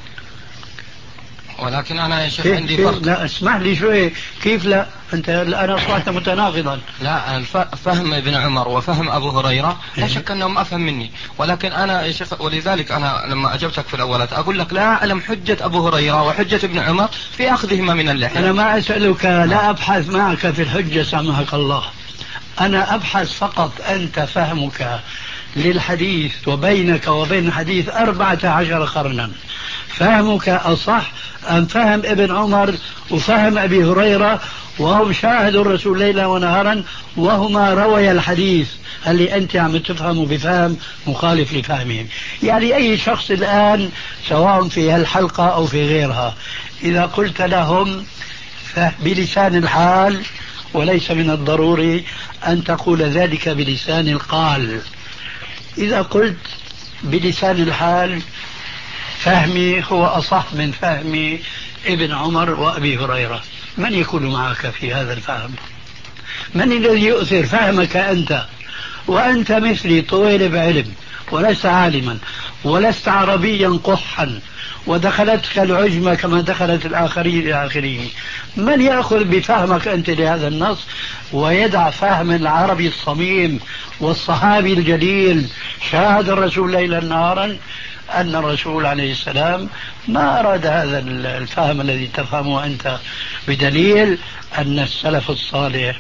ولكن أنا يا شيخ عندي فرق. لا اسمح لي شوي، كيف لا؟ أنت الآن أصبحت متناقضا. لا، فهم ابن عمر وفهم أبو هريرة لا شك أنهم أفهم مني، ولكن أنا يا شيخ، ولذلك أنا لما أجبتك في الأولات أقول لك لا أعلم حجة أبو هريرة وحجة ابن عمر في أخذهما من اللحية. أنا ما أسألك، لا أبحث معك في الحجة سامحك الله، أنا أبحث فقط أنت فهمك للحديث وبينك وبين الحديث أربعة عشر قرنا. فهمك أصح أم فهم ابن عمر وفهم أبي هريرة وهم شاهدوا الرسول ليلا ونهارا وهما روي الحديث اللي أنت عم تفهموا بفهم مخالف لفهمهم؟ يعني أي شخص الآن سواء في هالحلقة أو في غيرها إذا قلت لهم بلسان الحال، وليس من الضروري أن تقول ذلك بلسان القال، إذا قلت بلسان الحال فهمي هو أصح من فهم ابن عمر وأبي هريرة، من يكون معك في هذا الفهم؟ من الذي يؤثر فهمك أنت وأنت مثلي طويل بعلم ولست عالما ولست عربيا قحا ودخلتك العجمة كما دخلت الآخرين الآخرين؟ من يأخذ بفهمك أنت لهذا النص ويدع فهم العربي الصميم والصحابي الجليل شاهد الرسول ليلا نهارا أن الرسول عليه السلام ما أراد هذا الفهم الذي تفهمه أنت، بدليل أن السلف الصالح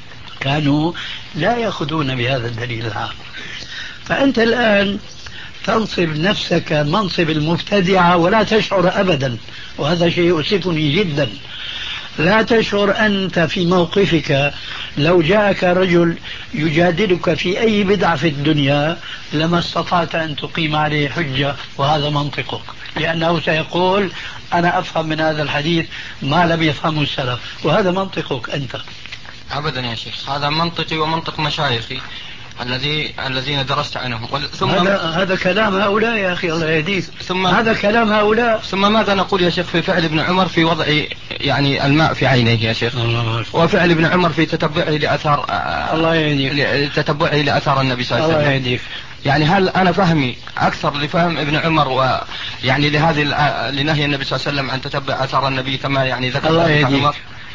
كانوا لا يأخذون بهذا الدليل العام. فأنت الآن تنصب نفسك منصب المبتدعة ولا تشعر أبدا، وهذا شيء يؤسفني جدا. لا تشعر أنت في موقفك لو جاءك رجل يجادلك في أي بدعة في الدنيا لما استطعت أن تقيم عليه حجة، وهذا منطقك، لأنه سيقول أنا أفهم من هذا الحديث ما لم يفهمه السلف، وهذا منطقك أنت. أبدا يا شيخ، هذا منطقي ومنطق مشايخي الذي الذين درست عنهم. ثم هذا, هذا كلام هؤلاء يا أخي الله يهديك، ثم هذا كلام هؤلاء. ثم ماذا نقول يا شيخ في فعل ابن عمر في وضع يعني الماء في عينيه يا شيخ، وفعل ابن عمر في تتبعه لأثار الله يهديك تتبعه لأثار النبي صلى الله عليه وسلم. الله يهديك. يعني هل أنا فهمي أكثر لفهم ابن عمر ويعني لهذه لنهي النبي صلى الله عليه وسلم عن تتبع أثار النبي كما يعني ذكر الله يهديك؟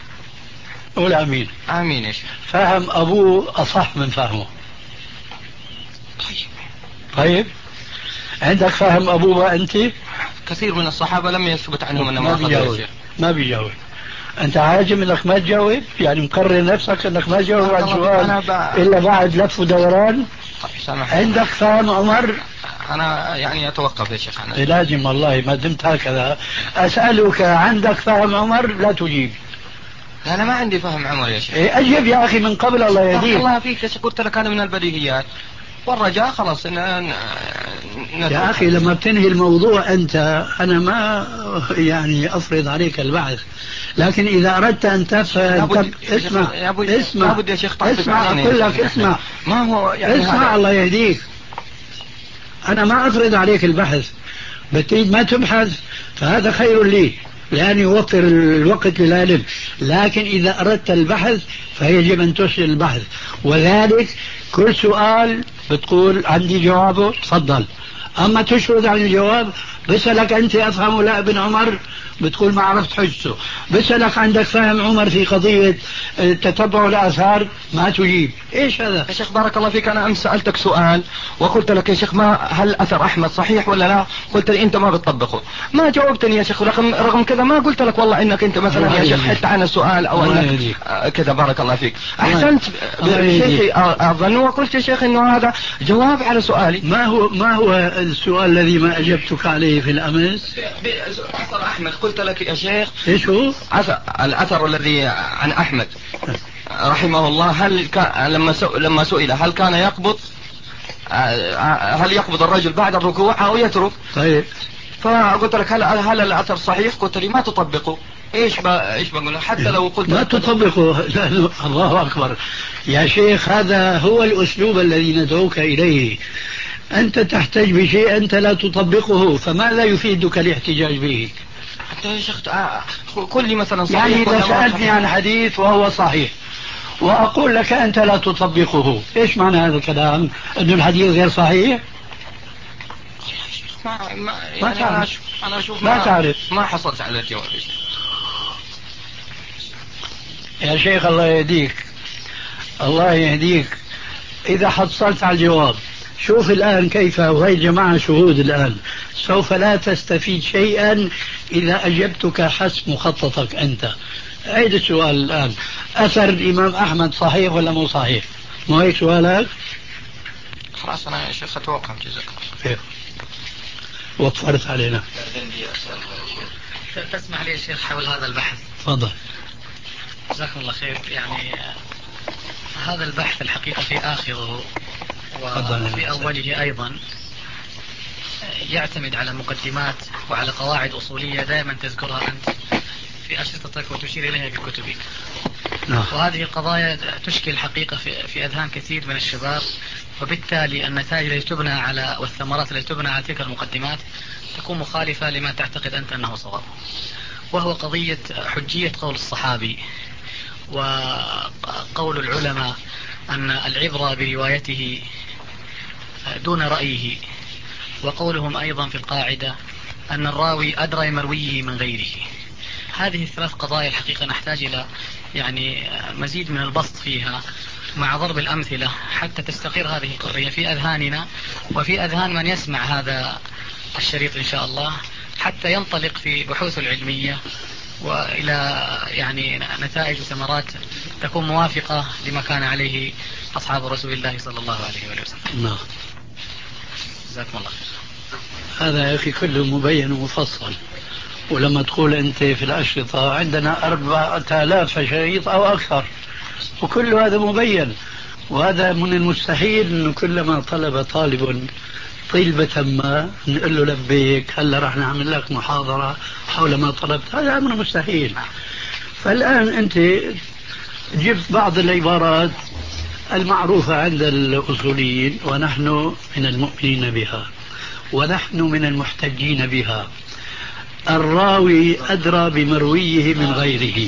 قول آمين. آمين يا شيخ. فهم أبوه أصح من فهمه. طيب عندك فهم أبوه أنت؟ كثير من الصحابة لم يثبت عنهم أنه ما بيجاوب. ما بيجاوب. أنت عاجم أنك ما تجاوب؟ يعني مقرر نفسك أنك ما تجاوب عن سؤال ب... إلا بعد لف ودوران؟ عندك فهم عمر؟ أنا يعني أتوقف يا شيخ. أنا لازم والله ما دمت هكذا أسألك عندك فهم عمر لا تجيب. أنا ما عندي فهم عمر يا شيخ. إيه أجب يا أخي من قبل الله يهديك. الله فيك يا شيخ، قلت لك أنا من البديهيات والرجاء خلاص إن يا أخي لما بتنهي الموضوع أنت أنا ما يعني أفرض عليك البحث، لكن إذا أردت أن تفهم اسمع اسمع اسمع أقول لك اسمع ما هو يعني اسمع الله يهديك. أنا ما أفرض عليك البحث، بتريد ما تبحث فهذا خير لي لأن يوفر الوقت للعلم، لكن إذا أردت البحث فيجب أن ترسل البحث، وذلك كل سؤال بتقول عندي جوابه تفضل، أما تشرد عن الجواب بسألك أنت أفهم لا ابن عمر بتقول ما عرفت حجته، بسألك عندك فهم عمر في قضية تتبع الآثار ما تجيب. إيش هذا يا شيخ؟ بارك الله فيك، أنا أمس سألتك سؤال وقلت لك يا شيخ ما هل أثر أحمد صحيح ولا لا؟ قلت لي أنت ما بتطبقه، ما جاوبتني يا شيخ، رغم, رغم كذا ما قلت لك والله إنك أنت مثلا يا شيخ حتى عن السؤال أو أنك كذا. بارك الله فيك، أحسنت شيخي أظن، وقلت يا شيخ إنه هذا جواب على سؤالي. ما هو ما هو السؤال الذي ما أجبتك عليه في الأمس؟ أثر أحمد قلت لك يا شيخ إيش هو؟ أثر الأثر الذي عن أحمد رحمه الله، هل كان لما لما سئل هل كان يقبض هل يقبض الرجل بعد الركوع أو يترك؟ طيب فقلت لك هل هل الأثر صحيح؟ قلت لي ما تطبقه. ايش با ايش بقول حتى لو قلت ما تطبقه. الله أكبر يا شيخ، هذا هو الأسلوب الذي ندعوك إليه. أنت تحتاج بشيء أنت لا تطبقه، فماذا يفيدك الاحتجاج به؟ يا شيخ قل لي مثلا صحيح. يعني إذا سألتني عن حديث وهو صحيح وأقول لك أنت لا تطبقه، إيش معنى هذا الكلام؟ أن الحديث غير صحيح؟ ما ما ما يعني تعرف. أنا أشوف ما, ما تعرف ما حصلت على الجواب يا شيخ. الله يهديك الله يهديك. إذا حصلت على الجواب شوف الآن كيف، وهي جماعة شهود الآن، سوف لا تستفيد شيئا إذا أجبتك حسب مخططك أنت. عيد السؤال الآن، أثر الإمام أحمد صحيح ولا مو صحيح؟ مو هيك سؤالك؟ خلاص أنا يا شيخ أتوقف. جزاك الله. وفرت علينا. تسمح لي يا شيخ حول هذا البحث؟ تفضل. جزاكم الله خير. يعني هذا البحث الحقيقة في آخره وفي أوله أيضا يعتمد على مقدمات وعلى قواعد أصولية دائما تذكرها أنت في أشرطتك وتشير إليها في كتبك. وهذه قضايا تشكل الحقيقة في, في أذهان كثير من الشباب، وبالتالي النتائج التي تبنى على والثمرات التي تبنى على تلك المقدمات تكون مخالفة لما تعتقد أنت أنه صواب، وهو قضية حجية قول الصحابي وقول العلماء أن العبرة بروايته دون رأيه، وقولهم أيضا في القاعدة أن الراوي أدرى مرويه من غيره. هذه الثلاث قضايا الحقيقة نحتاج إلى يعني مزيد من البسط فيها مع ضرب الأمثلة حتى تستقر هذه القضية في أذهاننا وفي أذهان من يسمع هذا الشريط إن شاء الله، حتى ينطلق في بحوثه العلمية وإلى يعني نتائج وثمرات تكون موافقة لما كان عليه أصحاب رسول الله صلى الله عليه وسلم. نعم. جزاكم الله خير. هذا يا أخي كله مبين ومفصل، ولما تقول أنت في الأشرطة عندنا أربعة آلاف شريط أو أكثر، وكل هذا مبين، وهذا من المستحيل أنه كلما طلب طالب طلبة ما نقول له لبيك هلا راح نعمل لك محاضرة حول ما طلبت، هذا أمر مستحيل. فالآن أنت جبت بعض العبارات المعروفة عند الأصوليين، ونحن من المؤمنين بها ونحن من المحتجين بها. الراوي أدرى بمرويه من غيره،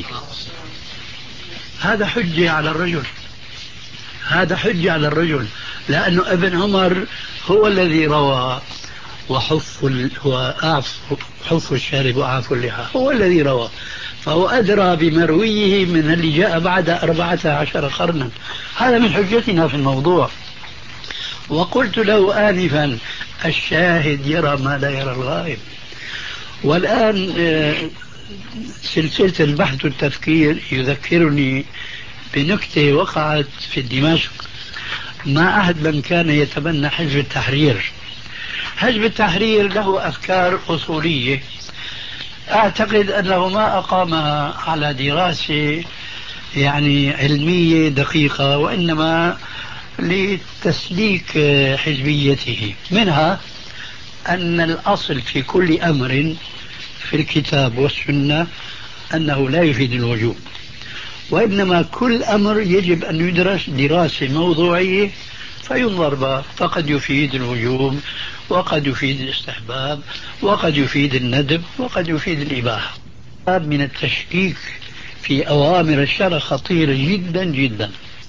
هذا حجة على الرجل، هذا حجة على الرجل، لأنه ابن عمر هو الذي روى وحف وأعف حف الشارب وأعف اللحى، هو الذي روى، فهو أدرى بمرويه من اللي جاء بعد أربعة عشر قرنا. هذا من حجتنا في الموضوع. وقلت له آنفا الشاهد يرى ما لا يرى الغائب. والآن سلسلة البحث والتفكير يذكرني بنكتة وقعت في دمشق مع أحد من كان يتبنى حزب التحرير. حزب التحرير له أفكار أصولية أعتقد أنه ما أقامها على دراسة يعني علمية دقيقة، وإنما لتسليك حزبيته. منها أن الأصل في كل أمر في الكتاب والسنة أنه لا يفيد الوجوب، وإنما كل أمر يجب أن يدرس دراسة موضوعية فينظر به، فقد يفيد الوجوب وقد يفيد الاستحباب وقد يفيد الندب وقد يفيد الإباحة. من التشكيك في أوامر الشرع خطير جدا جدا.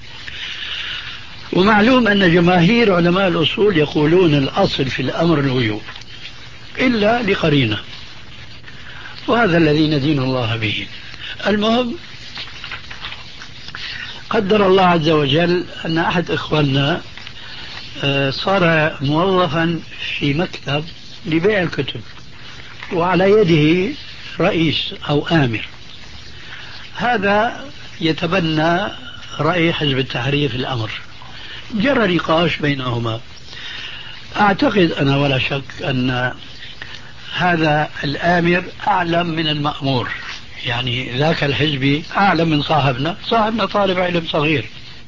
ومعلوم أن جماهير علماء الأصول يقولون الأصل في الأمر الوجوب إلا لقرينة، وهذا الذي ندين الله به. المهم قدر الله عز وجل أن أحد إخواننا صار موظفا في مكتب لبيع الكتب، وعلى يده رئيس أو آمر، هذا يتبنى رأي حزب التحرير في الأمر. جرى نقاش بينهما، أعتقد أنا ولا شك أن هذا الآمر أعلم من المأمور، يعني ذاك الحزبي أعلم من صاحبنا، صاحبنا طالب علم صغير.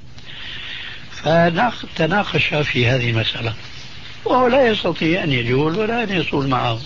فتناقش في هذه المسألة وهو لا يستطيع أن يجول ولا أن يصول معه،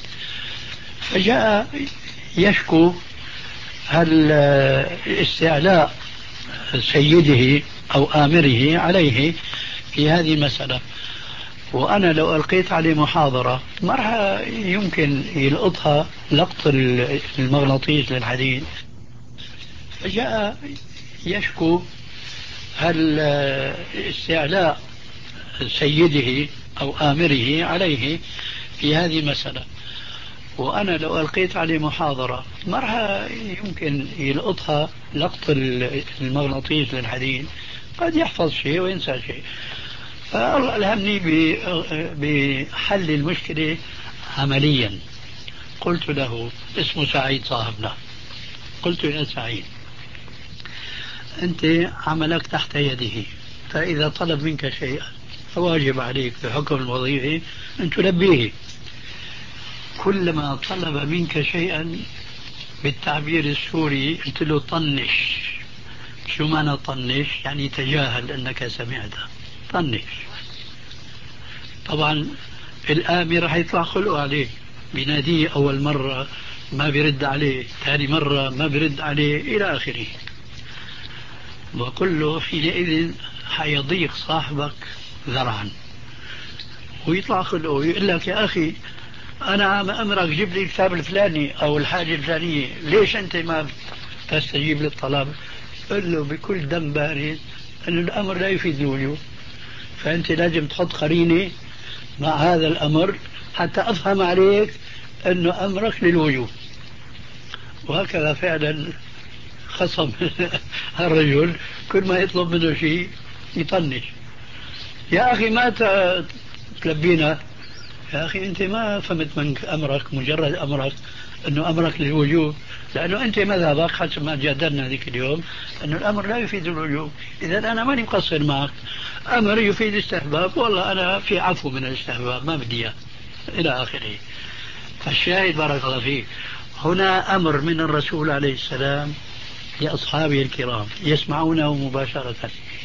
فجاء يشكو هل استعلاء سيده أو آمره عليه في هذه المسألة. وأنا لو ألقيت عليه محاضرة ما راح يمكن يلقطها لقط المغناطيس للحديد. فجاء يشكو هل استعلاء سيده أو آمره عليه في هذه المسألة، وأنا لو ألقيت عليه محاضرة ما راح يمكن يلقطها لقط المغناطيس للحديد، قد يحفظ شيء وينسى شيء. فالله ألهمني بحل المشكلة عمليا. قلت له، اسمه سعيد صاحبنا، قلت يا سعيد أنت عملك تحت يده، فإذا طلب منك شيئا فواجب عليك بحكم الوظيفة أن تلبيه. كلما طلب منك شيئا بالتعبير السوري قلت له طنش. شو معنى طنش؟ يعني تجاهل أنك سمعته، طنش. طبعا الآمر راح يطلع خلقه عليه، بيناديه أول مرة ما بيرد عليه، ثاني مرة ما بيرد عليه، إلى آخره. وكله حينئذ حيضيق صاحبك ذرعا ويطلع خلقه ويقول لك يا أخي أنا عم أمرك جيب لي الكتاب الفلاني أو الحاجة الفلانية، ليش أنت ما تستجيب للطلب؟ قل له بكل دم بارد أن الأمر لا يفيد الوجوب، فأنت لازم تحط قرينة مع هذا الأمر حتى أفهم عليك أنه أمرك للوجوب. وهكذا فعلا خصم الرجل كل ما يطلب منه شيء يطنش. يا أخي ما تلبينا، يا أخي أنت ما فهمت منك أمرك، مجرد أمرك أنه أمرك للوجوب، لأنه أنت مذهبك حسب ما جادلنا ذيك اليوم أنه الأمر لا يفيد الوجوب. إذا أنا ماني مقصر معك، أمر يفيد الاستحباب، والله أنا في عفو من الاستحباب ما بدي إياه، إلى آخره. فالشاهد بارك الله فيك، هنا أمر من الرسول عليه السلام لأصحابه الكرام يسمعونه مباشرة،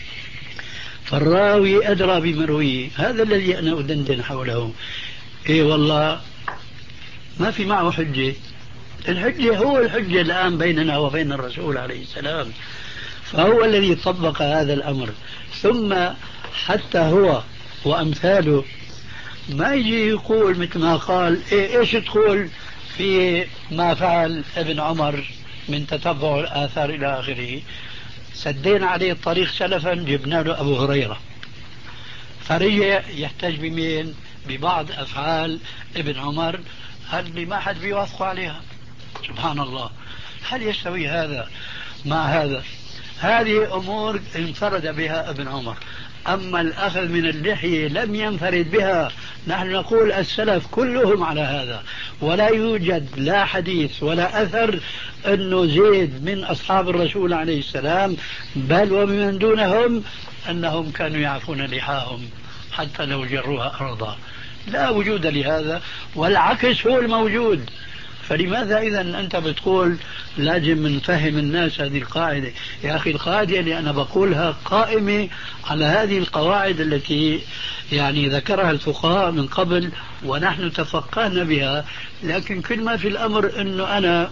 فالراوي أدرى بمرويه، هذا الذي أنا أدندن حوله. إيه والله ما في معه حجة، الحجة هو الحجة الآن بيننا وبين الرسول عليه السلام، فهو الذي طبق هذا الأمر. ثم حتى هو وأمثاله ما يجي يقول مثل ما قال إيه إيش تقول في ما فعل ابن عمر من تتبع الآثار إلى آخره. سدينا عليه الطريق سلفا، جبنا له أبو هريرة، فرجع يحتج بمين؟ ببعض أفعال ابن عمر اللي ما حد بيوافق عليها. سبحان الله، هل يستوي هذا مع هذا؟ هذه أمور انفرد بها ابن عمر، أما الأخذ من اللحية لم ينفرد بها. نحن نقول السلف كلهم على هذا، ولا يوجد لا حديث ولا أثر أنه زيد من أصحاب الرسول عليه السلام بل ومن دونهم أنهم كانوا يعفون لحاهم حتى لو جروها أرضا، لا وجود لهذا، والعكس هو الموجود. فلماذا إذا أنت بتقول لازم نفهم الناس هذه القاعدة؟ يا أخي القاعدة اللي أنا بقولها قائمة على هذه القواعد التي يعني ذكرها الفقهاء من قبل ونحن تفقهنا بها، لكن كل ما في الأمر أنه أنا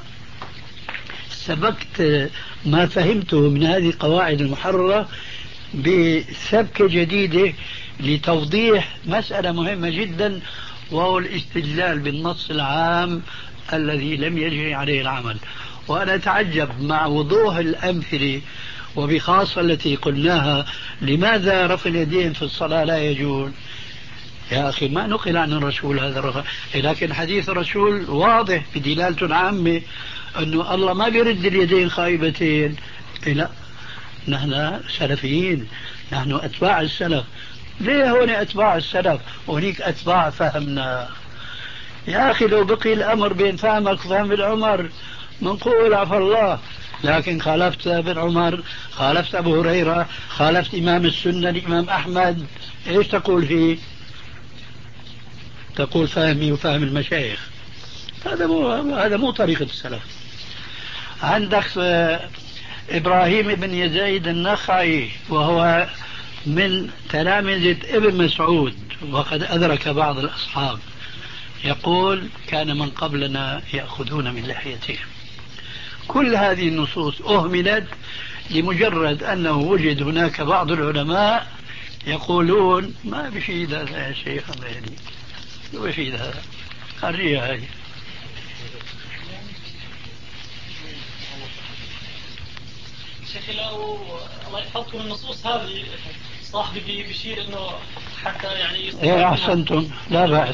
سبقت ما فهمته من هذه القواعد المحررة بسبكة جديدة لتوضيح مسألة مهمة جدا، وهو الاستدلال بالنص العام الذي لم يجري عليه العمل. وأنا أتعجب مع وضوح الأمثلة وبخاصة التي قلناها، لماذا رفع اليدين في الصلاة لا يجوز؟ يا أخي ما نقل عن الرسول هذا الرفع، لكن حديث الرسول واضح بدلالة عامة أنه الله ما بيرد اليدين خائبتين. لا، نحن سلفيين، نحن أتباع السلف. ليه هون أتباع السلف وهنيك أتباع فهمنا؟ يا أخي لو بقي الأمر بين فهمك وفهم العمر منقول عفى الله، لكن خالفت ابن عمر، خالفت أبو هريرة، خالفت إمام السنة الإمام أحمد، إيش تقول فيه؟ تقول فهمي وفهم المشايخ. هذا مو هذا مو طريقة السلف. عندك إبراهيم بن يزيد النخعي وهو من تلامذة ابن مسعود وقد أدرك بعض الأصحاب، يقول كان من قبلنا يأخذون من لحيتهم. كل هذه النصوص أهملت لمجرد أنه وجد هناك بعض العلماء يقولون ما بشيد هذا يا شيخ، الله يهديك، ما بشيد هذا، خرجيها هذه. شيخي لو الله يحفظكم النصوص هذه صاحبي بيشير انه حتى يعني ايه احسنتم، لا بأس.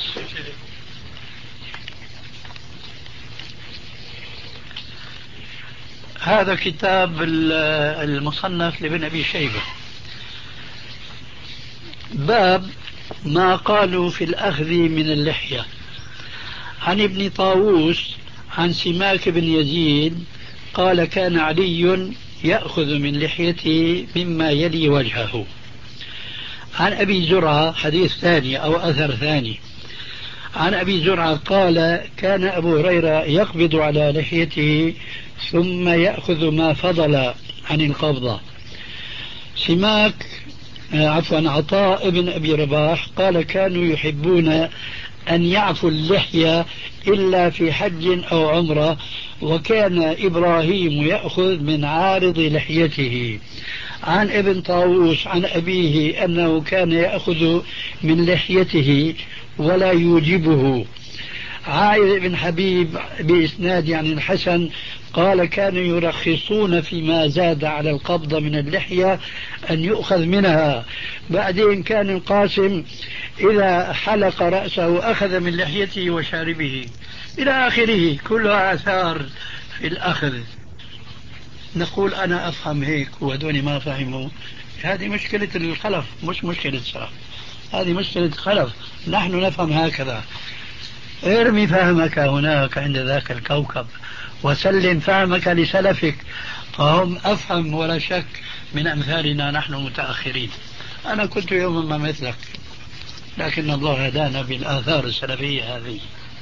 هذا كتاب المصنف لابن أبي شيبة، باب ما قالوا في الأخذ من اللحية. عن ابن طاووس عن سماك بن يزيد قال كان علي يأخذ من لحيته مما يلي وجهه. عن أبي زرعة حديث ثاني أو أثر ثاني عن أبي زرعة قال كان أبو هريرة يقبض على لحيته ثم يأخذ ما فضل عن القبضة. سماك عفوا عطاء ابن أبي رباح قال كانوا يحبون أن يعفوا اللحية إلا في حج أو عمرة، وكان إبراهيم يأخذ من عارض لحيته. عن ابن طاووس عن أبيه أنه كان يأخذ من لحيته ولا يوجبه. عائذ بن حبيب بإسناد عن الحسن قال كانوا يرخصون فيما زاد على القبضة من اللحية أن يؤخذ منها. بعدين كان القاسم إذا حلق رأسه أخذ من لحيته وشاربه إلى آخره، كلها آثار في الأخذ. نقول أنا أفهم هيك وهدوني ما فهموا. هذه مشكلة الخلف مش مشكلة سلف، هذه مشكلة خلف. نحن نفهم هكذا. ارمي فهمك هناك عند ذاك الكوكب وسلم فهمك لسلفك، فهم أفهم ولا شك من أمثالنا نحن متأخرين. أنا كنت يوما ما مثلك، لكن الله هدانا بالآثار السلفية هذه.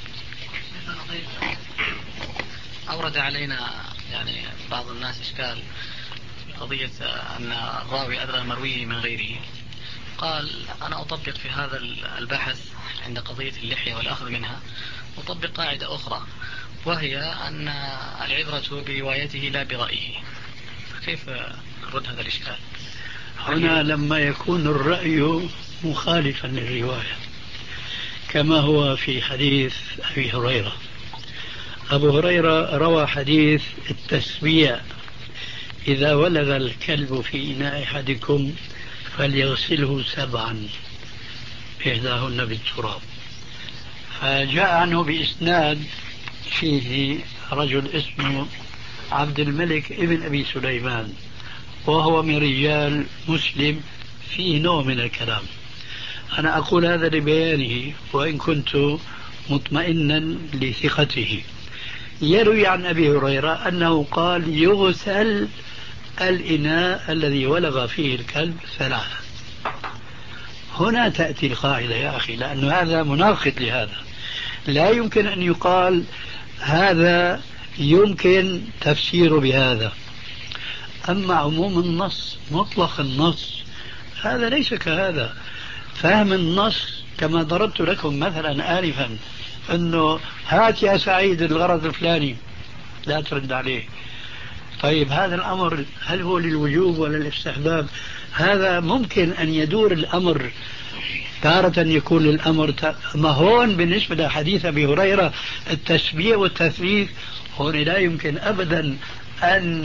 أورد علينا يعني بعض الناس إشكال في قضية أن الراوي أدرى مرويه من غيره. قال أنا أطبق في هذا البحث عند قضية اللحية والأخذ منها أطبق قاعدة أخرى، وهي أن العبرة بروايته لا برأيه. كيف نرد هذا الإشكال؟ هنا لما يكون الرأي مخالفا للرواية كما هو في حديث أبي هريرة. أبو هريرة روى حديث التسبيع: إذا ولغ الكلب في إناء أحدكم فليغسله سبعا إحداهن بالتراب. فجاء عنه بإسناد فيه رجل اسمه عبد الملك ابن أبي سليمان، وهو من رجال مسلم، فيه نوع من الكلام. أنا أقول هذا لبيانه وإن كنت مطمئنا لثقته. يروي عن أبي هريرة أنه قال يغسل الإناء الذي ولغ فيه الكلب ثلاثة. هنا تأتي القاعدة يا أخي، لأن هذا مناقض لهذا. لا يمكن أن يقال هذا يمكن تفسيره بهذا. أما عموم النص مطلق النص هذا ليس كهذا. فهم النص كما ضربت لكم مثلا آنفا أنه هات يا سعيد الغرض الفلاني لا ترد عليه. طيب هذا الأمر هل هو للوجوب ولا للاستحباب؟ هذا ممكن أن يدور الأمر تارة يكون الأمر ت... ما هون بالنسبة لحديث أبي هريرة التسبيح والتثبيت هون لا يمكن أبدا أن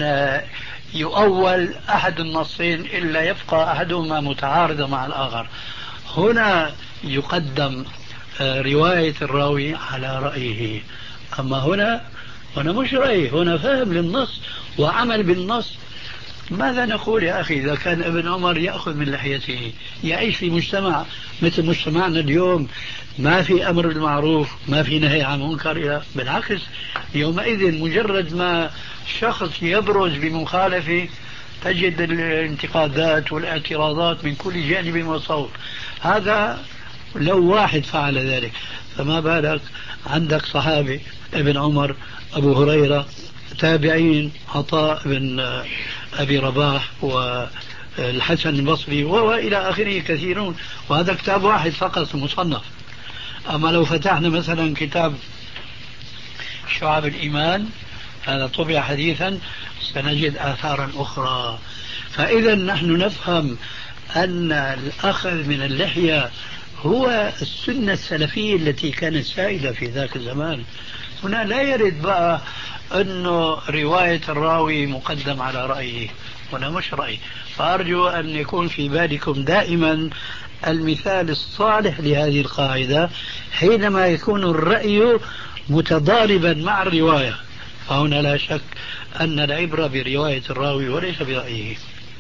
يؤول أحد النصين إلا يبقى أحدهما متعارضا مع الآخر. هنا يقدم رواية الراوي على رأيه. أما هنا هنا مش رأي، هنا فهم للنص وعمل بالنص. ماذا نقول يا أخي إذا كان ابن عمر يأخذ من لحيته، يعيش في مجتمع مثل مجتمعنا اليوم ما في أمر بالمعروف ما في نهي عن منكر، بالعكس يومئذ مجرد ما شخص يبرز بمخالفة تجد الانتقادات والاعتراضات من كل جانب وصوب. هذا لو واحد فعل ذلك، فما بالك عندك صحابي ابن عمر، أبو هريرة، تابعين عطاء بن أبي رباح والحسن البصري وإلى آخره كثيرون، وهذا كتاب واحد فقط مصنف. أما لو فتحنا مثلا كتاب شعب الإيمان هذا طبع حديثا سنجد آثارا أخرى. فإذا نحن نفهم أن الأخذ من اللحية هو السنة السلفية التي كانت سائدة في ذاك الزمان. هنا لا يرد بقى أنه رواية الراوي مقدم على رأيه، هنا مش رأي. فأرجو أن يكون في بالكم دائما المثال الصالح لهذه القاعدة حينما يكون الرأي متضاربا مع الرواية، فهنا لا شك أن العبرة برواية الراوي وليس برأيه.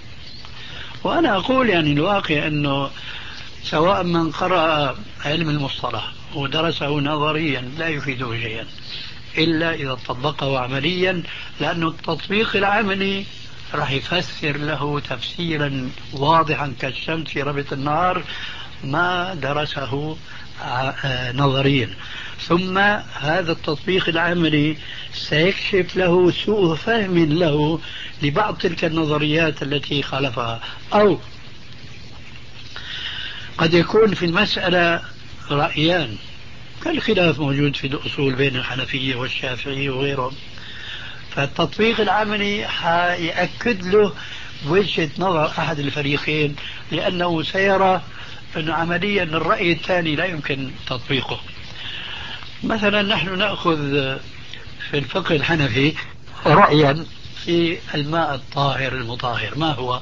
وأنا أقول يعني الواقع أنه سواء من قرأ علم المصطلح ودرسه نظريا لا يفيده شيئا إلا إذا طبقه عمليا، لأن التطبيق العملي راح يفسر له تفسيرا واضحا كالشمس في ربط النهار، ما درسه نظريا. ثم هذا التطبيق العملي سيكشف له سوء فهم له لبعض تلك النظريات التي خالفها. أو قد يكون في المسألة رأيان كالخلاف موجود في الأصول بين الحنفية والشافعية وغيرهم، فالتطبيق العملي حيأكد له وجهة نظر أحد الفريقين، لأنه سيرى أن عمليا الرأي الثاني لا يمكن تطبيقه. مثلا نحن نأخذ في الفقه الحنفي رأيا في الماء الطاهر المطهر، ما هو؟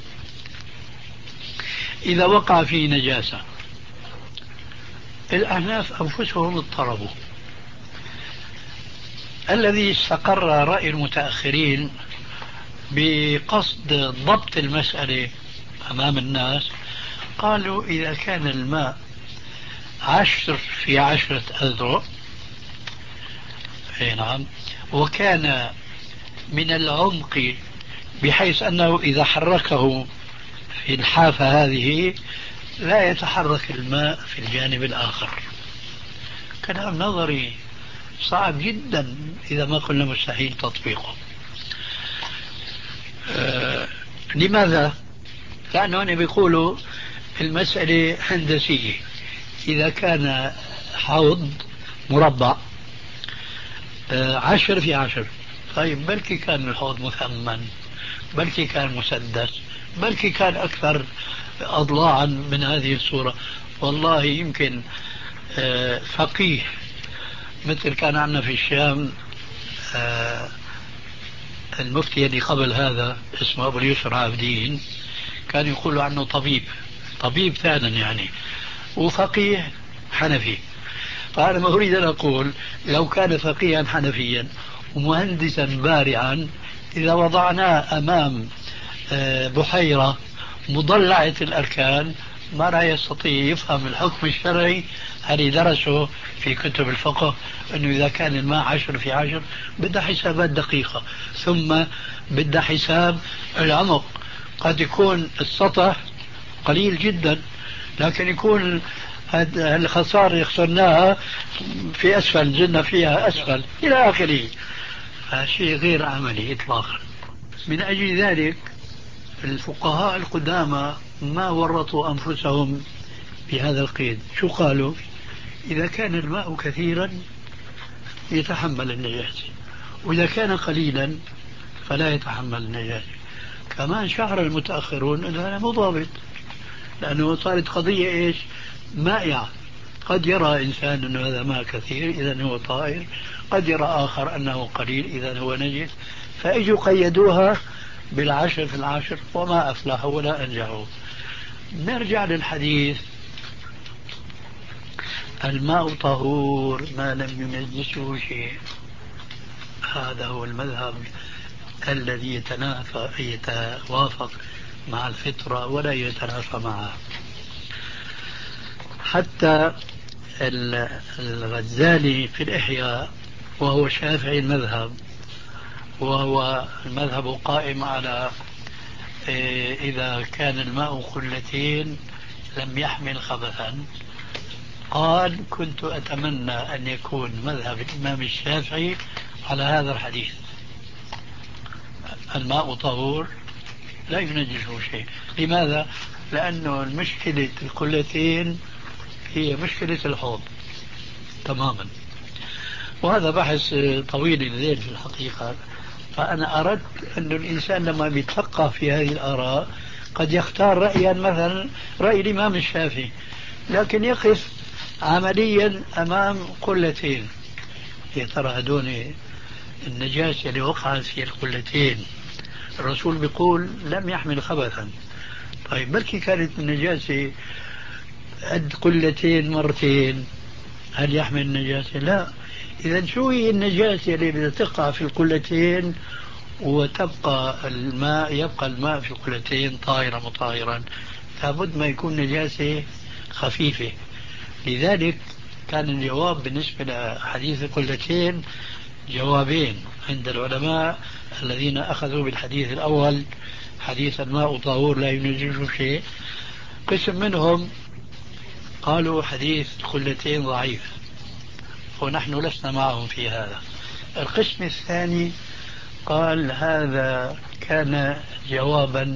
إذا وقع فيه نجاسة الأحناف أنفسهم اضطربوا. الذي استقر رأي المتأخرين بقصد ضبط المسألة أمام الناس قالوا إذا كان الماء عشر في عشرة أذرع، أي نعم، وكان من العمق بحيث أنه إذا حركه في الحافة هذه لا يتحرك الماء في الجانب الآخر. كلام نظري صعب جدا إذا ما قلنا مستحيل تطبيقه. آه لماذا؟ لأنه أنا بيقولوا المسألة هندسية. إذا كان حوض مربع آه عشر في عشر، طيب بلكي كان الحوض مثمن، بلكي كان مسدس، بلكي كان أكثر أضلاعا من هذه الصورة. والله يمكن آه فقيه مثل كان عندنا في الشام آه المفتي اللي قبل هذا اسمه أبو اليسر عابدين، كان يقول عنه طبيب، طبيب فعلا يعني، وفقيه حنفي. فأنا ما أريد أن أقول لو كان فقيها حنفيا ومهندسا بارعا، إذا وضعناه أمام بحيرة مضلعة الأركان ما راح يستطيع يفهم الحكم الشرعي اللي درسه في كتب الفقه، أنه إذا كان الماء عشر في عشر بدها حسابات دقيقة، ثم بدها حساب العمق. قد يكون السطح قليل جدا لكن يكون الخسارة يخسرناها في أسفل، زلنا فيها أسفل إلى آخره. شيء غير عملي إطلاقا. من أجل ذلك الفقهاء القدامى ما ورطوا أنفسهم بهذا القيد. شو قالوا؟ إذا كان الماء كثيرا يتحمل النجاسة، وإذا كان قليلا فلا يتحمل النجاسة. كمان شعر المتأخرون أن هذا مضابط، لأنه صارت قضية إيش؟ مائعة. قد يرى إنسان أنه هذا ماء كثير إذا هو طائر، قد يرى آخر أنه قليل إذا هو نجس، فإجوا قيدوها بالعشر في العشر وما أفلحوا ولا أنجحوا. نرجع للحديث الماء طهور ما لم ينجسه شيء. هذا هو المذهب الذي يتنافى يتوافق مع الفطرة ولا يتنافى معها. حتى الغزالي في الإحياء وهو شافعي المذهب، وهو المذهب قائم على إذا كان الماء قلتين لم يحمل خبثا، قال كنت أتمنى أن يكون مذهب الإمام الشافعي على هذا الحديث، الماء طهور لا ينجسه شيء. لماذا؟ لأنه المشكلة القلتين هي مشكلة الحوض تماما، وهذا بحث طويل الليل في الحقيقة. فأنا أردت أن الإنسان لما بيتفقه في هذه الآراء قد يختار رأيا مثلا رأي الإمام الشافعي، لكن يقف عمليا أمام قلتين، يا ترى هدول النجاسة اللي وقعت في القلتين الرسول بيقول لم يحمل خبثا، طيب بلكي كانت النجاسة قد قلتين مرتين، هل يحمل النجاسة؟ لا. إذا شو هي النجاسة اللي بدها تقع في القلتين وتبقى الماء يبقى الماء في القلتين طاهرا مطهرا؟ لابد ما يكون نجاسة خفيفة. لذلك كان الجواب بالنسبة لحديث القلتين جوابين عند العلماء الذين أخذوا بالحديث الأول حديث الماء طهور لا ينجسه شيء. قسم منهم قالوا حديث الخلتين ضعيف، ونحن لسنا معهم في هذا. القسم الثاني قال هذا كان جوابا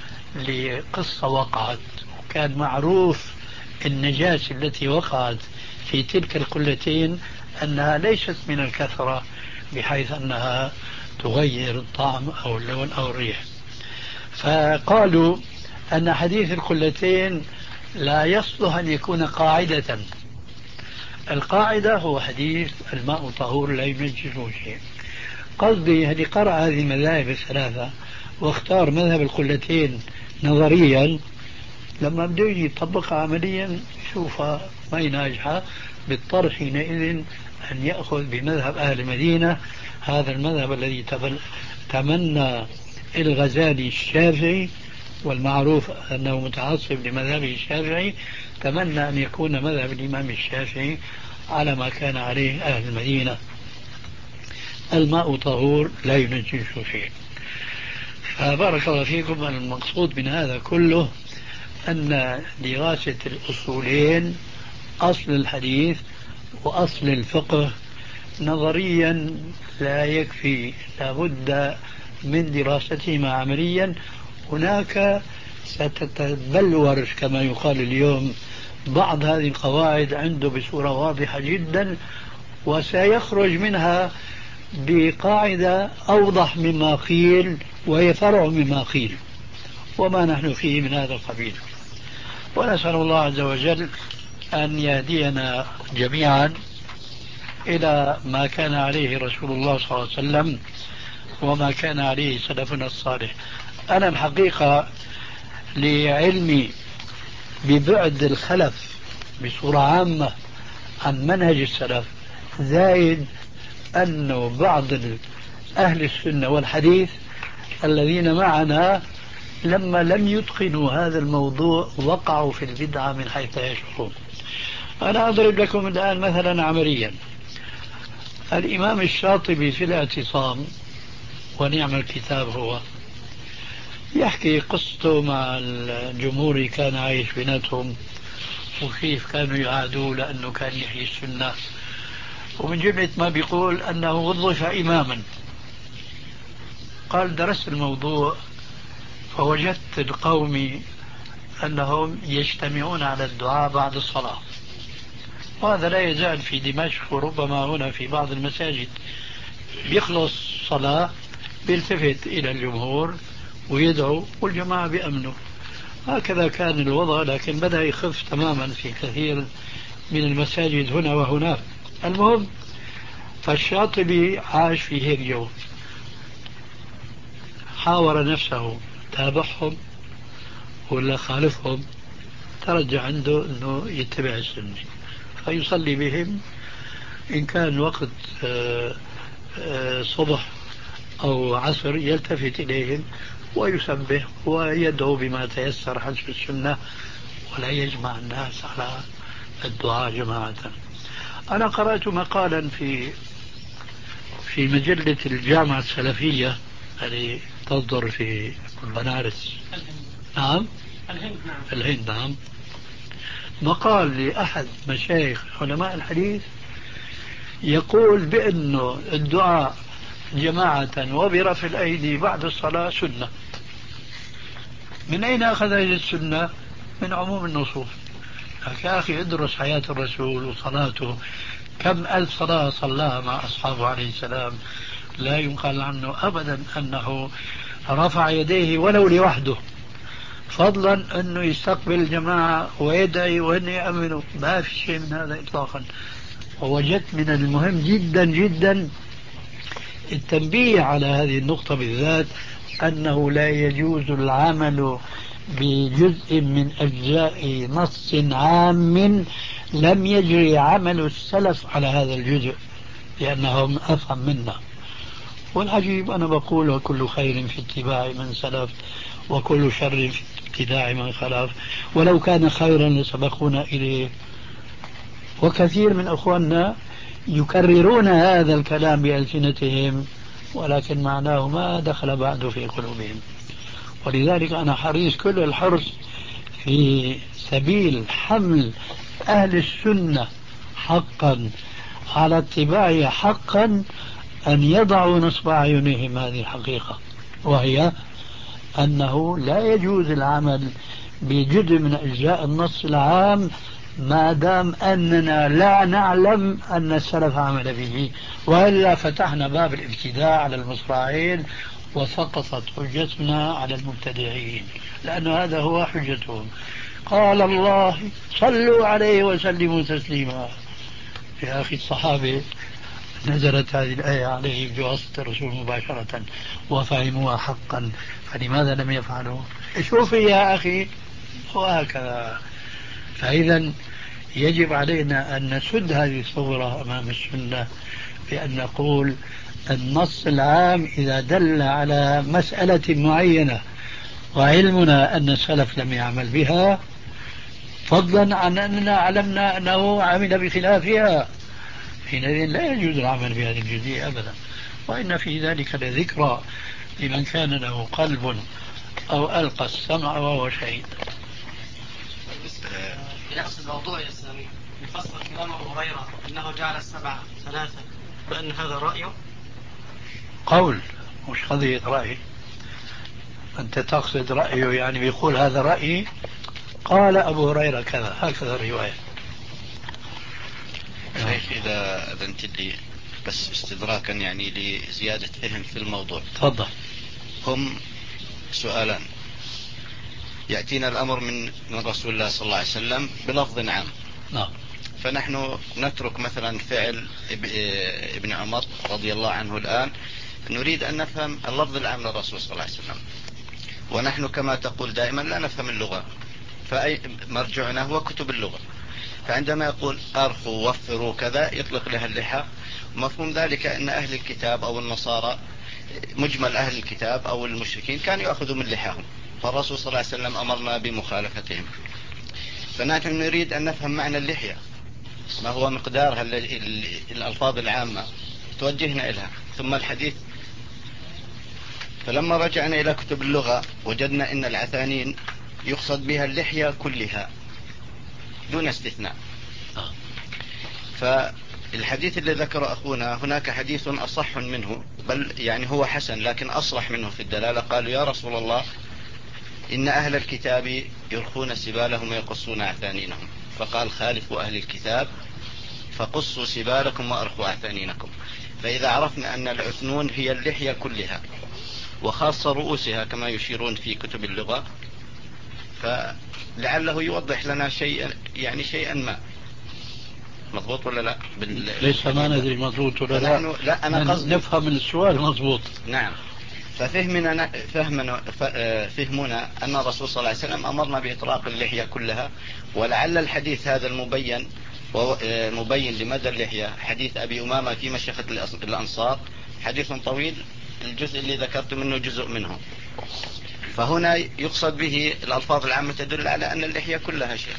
لقصة وقعت، وكان معروف النجاسة التي وقعت في تلك القلتين أنها ليست من الكثرة بحيث أنها تغير الطعم أو اللون أو الريح. فقالوا أن حديث القلتين لا يصلح أن يكون قاعدة. القاعدة هو حديث الماء طهور لا ينجسه شيء. قصدي هذه قرأ هذه المذاهب الثلاثة واختار مذهب القلتين نظريا، لما بده يطبقها عمليا شوفها ما هي ناجحة، بالطرح حينئذ أن يأخذ بمذهب أهل المدينة، هذا المذهب الذي تمنى الغزالي الشافعي، والمعروف أنه متعصب لمذهبه الشافعي، تمنى أن يكون مذهب الإمام الشافعي على ما كان عليه أهل المدينة، الماء طهور لا ينجس شيء. فبارك الله فيكم. المقصود من هذا كله أن دراسة الأصولين، أصل الحديث وأصل الفقه، نظريا لا يكفي، لابد من دراستهما عمليا. هناك ستتبلور كما يقال اليوم بعض هذه القواعد عنده بصورة واضحة جدا، وسيخرج منها بقاعدة أوضح مما قيل وهي فرع مما قيل، وما نحن فيه من هذا القبيل. ونسأل الله عز وجل أن يهدينا جميعا إلى ما كان عليه رسول الله صلى الله عليه وسلم وما كان عليه سلفنا الصالح. أنا الحقيقة لعلمي ببعد الخلف بصورة عامة عن منهج السلف، زايد أنه بعض أهل السنة والحديث الذين معنا لما لم يتقنوا هذا الموضوع وقعوا في البدعة من حيث لا يشعرون. أنا أضرب لكم الآن مثلا عمليا. الإمام الشاطبي في الاعتصام، ونعم الكتاب هو، يحكي قصته مع الجمهور كان عايش بيناتهم وكيف كانوا يعادوا لأنه كان يحيي السنة، ومن جملة ما بيقول أنه وظف إماما. قال درست الموضوع فوجدت القوم أنهم يجتمعون على الدعاء بعد الصلاة، وهذا لا يزال في دمشق وربما هنا في بعض المساجد. بيخلص صلاة بيلتفت إلى الجمهور ويدعو والجماعة بيأمنوا. هكذا كان الوضع، لكن بدأ يخف تماما في كثير من المساجد هنا وهناك. المهم، فالشاطبي عاش في هيك جو، حاور نفسه تابعهم ولا خالفهم، ترجع عنده أنه يتبع السنة فيصلي بهم إن كان وقت صبح أو عصر يلتفت إليهم ويسبح ويدعو بما تيسر حسب السنة، ولا يجمع الناس على الدعاء جماعة. أنا قرأت مقالا في في مجلة الجامعة السلفية التي تصدر في بنارس، نعم الهند، نعم الهند، نعم، مقال لأحد مشايخ علماء الحديث يقول بأنه الدعاء جماعة وبرفع الأيدي بعد الصلاة سنة. من أين أخذ هذه السنة؟ من عموم النصوص. يا أخي ادرس حياة الرسول وصلاته، كم ألف صلاة صلاها مع أصحابه عليه السلام، لا ينقل عنه أبدا أنه رفع يديه ولو لوحده، فضلا أنه يستقبل الجماعة ويدعي وأن يأمنوا، ما في شيء من هذا إطلاقا. ووجدت من المهم جدا جدا التنبيه على هذه النقطة بالذات، أنه لا يجوز العمل بجزء من أجزاء نص عام لم يجري عمل السلف على هذا الجزء، لأنهم أفهم منا. والعجيب أنا بقول وكل خير في اتباع من سلف وكل شر في ابتداع من خلف، ولو كان خيرا لسبقونا إليه. وكثير من أخواننا يكررون هذا الكلام بألسنتهم ولكن معناه ما دخل بعد في قلوبهم. ولذلك أنا حريص كل الحرص في سبيل حمل أهل السنة حقا على اتباعها حقا أن يضعوا نصب أعينهم هذه الحقيقة، وهي أنه لا يجوز العمل بجزء من أجزاء النص العام ما دام أننا لا نعلم أن السلف عمل به، وإلا فتحنا باب الابتداع على المصراعين وسقطت حجتنا على المبتدعين، لأن هذا هو حجتهم. قال الله صلوا عليه وسلموا تسليما. يا أخي الصحابة نزلت هذه الآية عليه بواسطة الرسول مباشرة وفهموها حقا، فلماذا لم يفعلوا؟ شوفي يا أخي، وهكذا. فإذا يجب علينا أن نسد هذه الثغرة أمام السنة بأن نقول النص العام إذا دل على مسألة معينة وعلمنا أن السلف لم يعمل بها، فضلا عن أننا علمنا أنه عمل بخلافها، حينئذ لا يجوز العمل بهذه الجزئية أبدا. وإن في ذلك لذكرى لمن كان له قلب أو ألقى السمع وهو شهيد. بنفس الموضوع يا سامي، بفصل كلام أبو هريرة أنه جعل السبعة ثلاثة، بأن هذا رأيه قول مش قضية رأي. أنت تقصد رأيه يعني بيقول هذا رأيي، قال أبو هريرة كذا، هكذا الرواية. شيخ إذا أذنت لي بس استدراكا يعني لزيادة فهم في الموضوع. تفضل. هم سؤالان، يأتينا الأمر من من رسول الله صلى الله عليه وسلم بلفظ عام. نعم. فنحن نترك مثلا فعل ابن عمر رضي الله عنه الآن، نريد أن نفهم اللفظ العام للرسول صلى الله عليه وسلم، ونحن كما تقول دائما لا نفهم اللغة، فأي مرجعنا هو كتب اللغة. فعندما يقول أرخوا وفروا كذا يطلق لها اللحى، مفهوم ذلك أن أهل الكتاب أو النصارى، مجمل أهل الكتاب أو المشركين كانوا يأخذوا من لحاهم، فالرسول صلى الله عليه وسلم أمرنا بمخالفتهم. فنحن نريد أن نفهم معنى اللحية، ما هو مقدارها، الألفاظ العامة توجهنا إليها، ثم الحديث. فلما رجعنا إلى كتب اللغة وجدنا أن العثانين يقصد بها اللحية كلها دون استثناء. فالحديث الذي ذكر أخونا هناك حديث أصح منه، بل يعني هو حسن لكن أصرح منه في الدلالة. قالوا يا رسول الله إن أهل الكتاب يرخون سبالهم ويقصون أعثانينهم، فقال خالفوا أهل الكتاب فقصوا سبالكم وأرخوا أعثانينكم. فإذا عرفنا أن العثنون هي اللحية كلها وخاصة رؤوسها كما يشيرون في كتب اللغة، فلعله يوضح لنا شيئا، يعني شيئا ما. مضبوط ولا لا؟ بال... ليس ما ندري مضبوط ولا لا. لا أنا قصدي نفهم من السؤال مضبوط. نعم. ففهمنا فهمنا فهمنا أن الرسول صلى الله عليه وسلم أمرنا بإطلاق اللحية كلها، ولعل الحديث هذا المبين مبين لمدى اللحية حديث أبي أمامة في مشيخة الأنصار، حديث طويل، الجزء اللي ذكرت منه جزء منه. فهنا يقصد به الألفاظ العامة تدل على أن اللحية كلها شيء،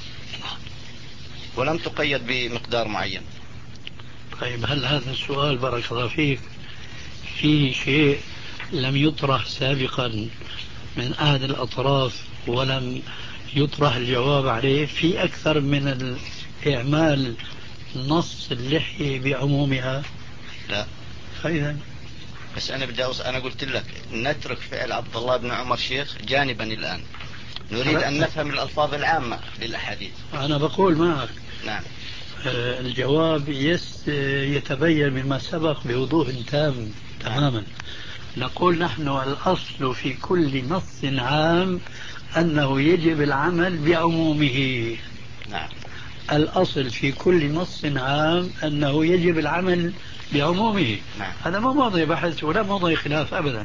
ولم تقيد بمقدار معين. طيب هل هذا السؤال بارك الله فيك في شيء لم يطرح سابقا من أحد الأطراف ولم يطرح الجواب عليه؟ في أكثر من إعمال نص اللحية بعمومها؟ لا. فإذا بس أنا بدي أوص... أنا قلت لك نترك فعل عبد الله بن عمر شيخ جانبا الآن، نريد أن نفهم الألفاظ العامة للأحاديث. أنا بقول معك. نعم. آه الجواب يس يتبين مما سبق بوضوح تام تماما. نقول نحن الأصل في كل نص عام أنه يجب العمل بعمومه. نعم. الأصل في كل نص عام أنه يجب العمل بعمومه. نعم. هذا ما موضوع بحث ولا موضوع خلاف أبدا،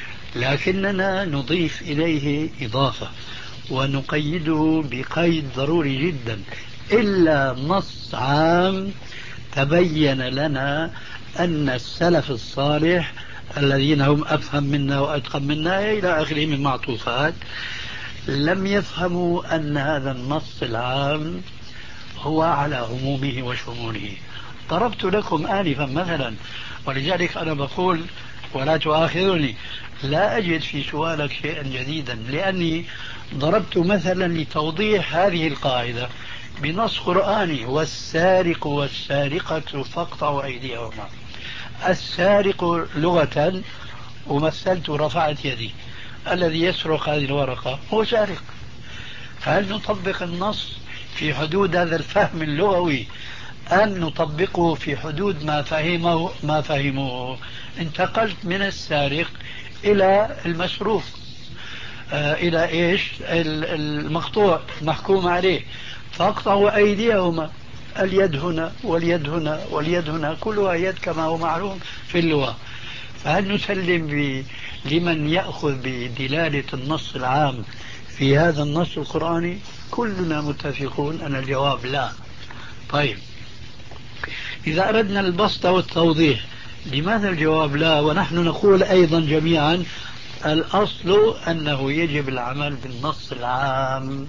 لكننا نضيف إليه إضافة ونقيده بقيد ضروري جدا. إلا نص عام تبين لنا أن السلف الصالح الذين هم أفهم منا وأتقن منا إلى آخره من معطوفات لم يفهموا أن هذا النص العام هو على عمومه وشموله. ضربت لكم آنفا مثلا، ولذلك أنا بقول ولا تؤاخذني، لا أجد في سؤالك شيئا جديدا، لأني ضربت مثلا لتوضيح هذه القاعدة. بنص قرآني: والسارق والسارقة فاقطعوا أيديهما. السارق لغة ومثلت رفعت يدي، الذي يسرق هذه الورقة هو سارق. فهل نطبق النص في حدود هذا الفهم اللغوي أم نطبقه في حدود ما فهمه ما فهمه؟ انتقلت من السارق إلى المسروق، آه إلى إيش؟ المقطوع محكوم عليه. فاقطعوا أيديهما، اليد هنا واليد هنا واليد هنا، كلها يد كما هو معلوم في اللغة. فهل نسلم ب... لمن يأخذ بدلالة النص العام في هذا النص القرآني؟ كلنا متفقون أن الجواب لا. طيب، إذا أردنا البسط والتوضيح، لماذا الجواب لا ونحن نقول أيضا جميعا الأصل أنه يجب العمل بالنص العام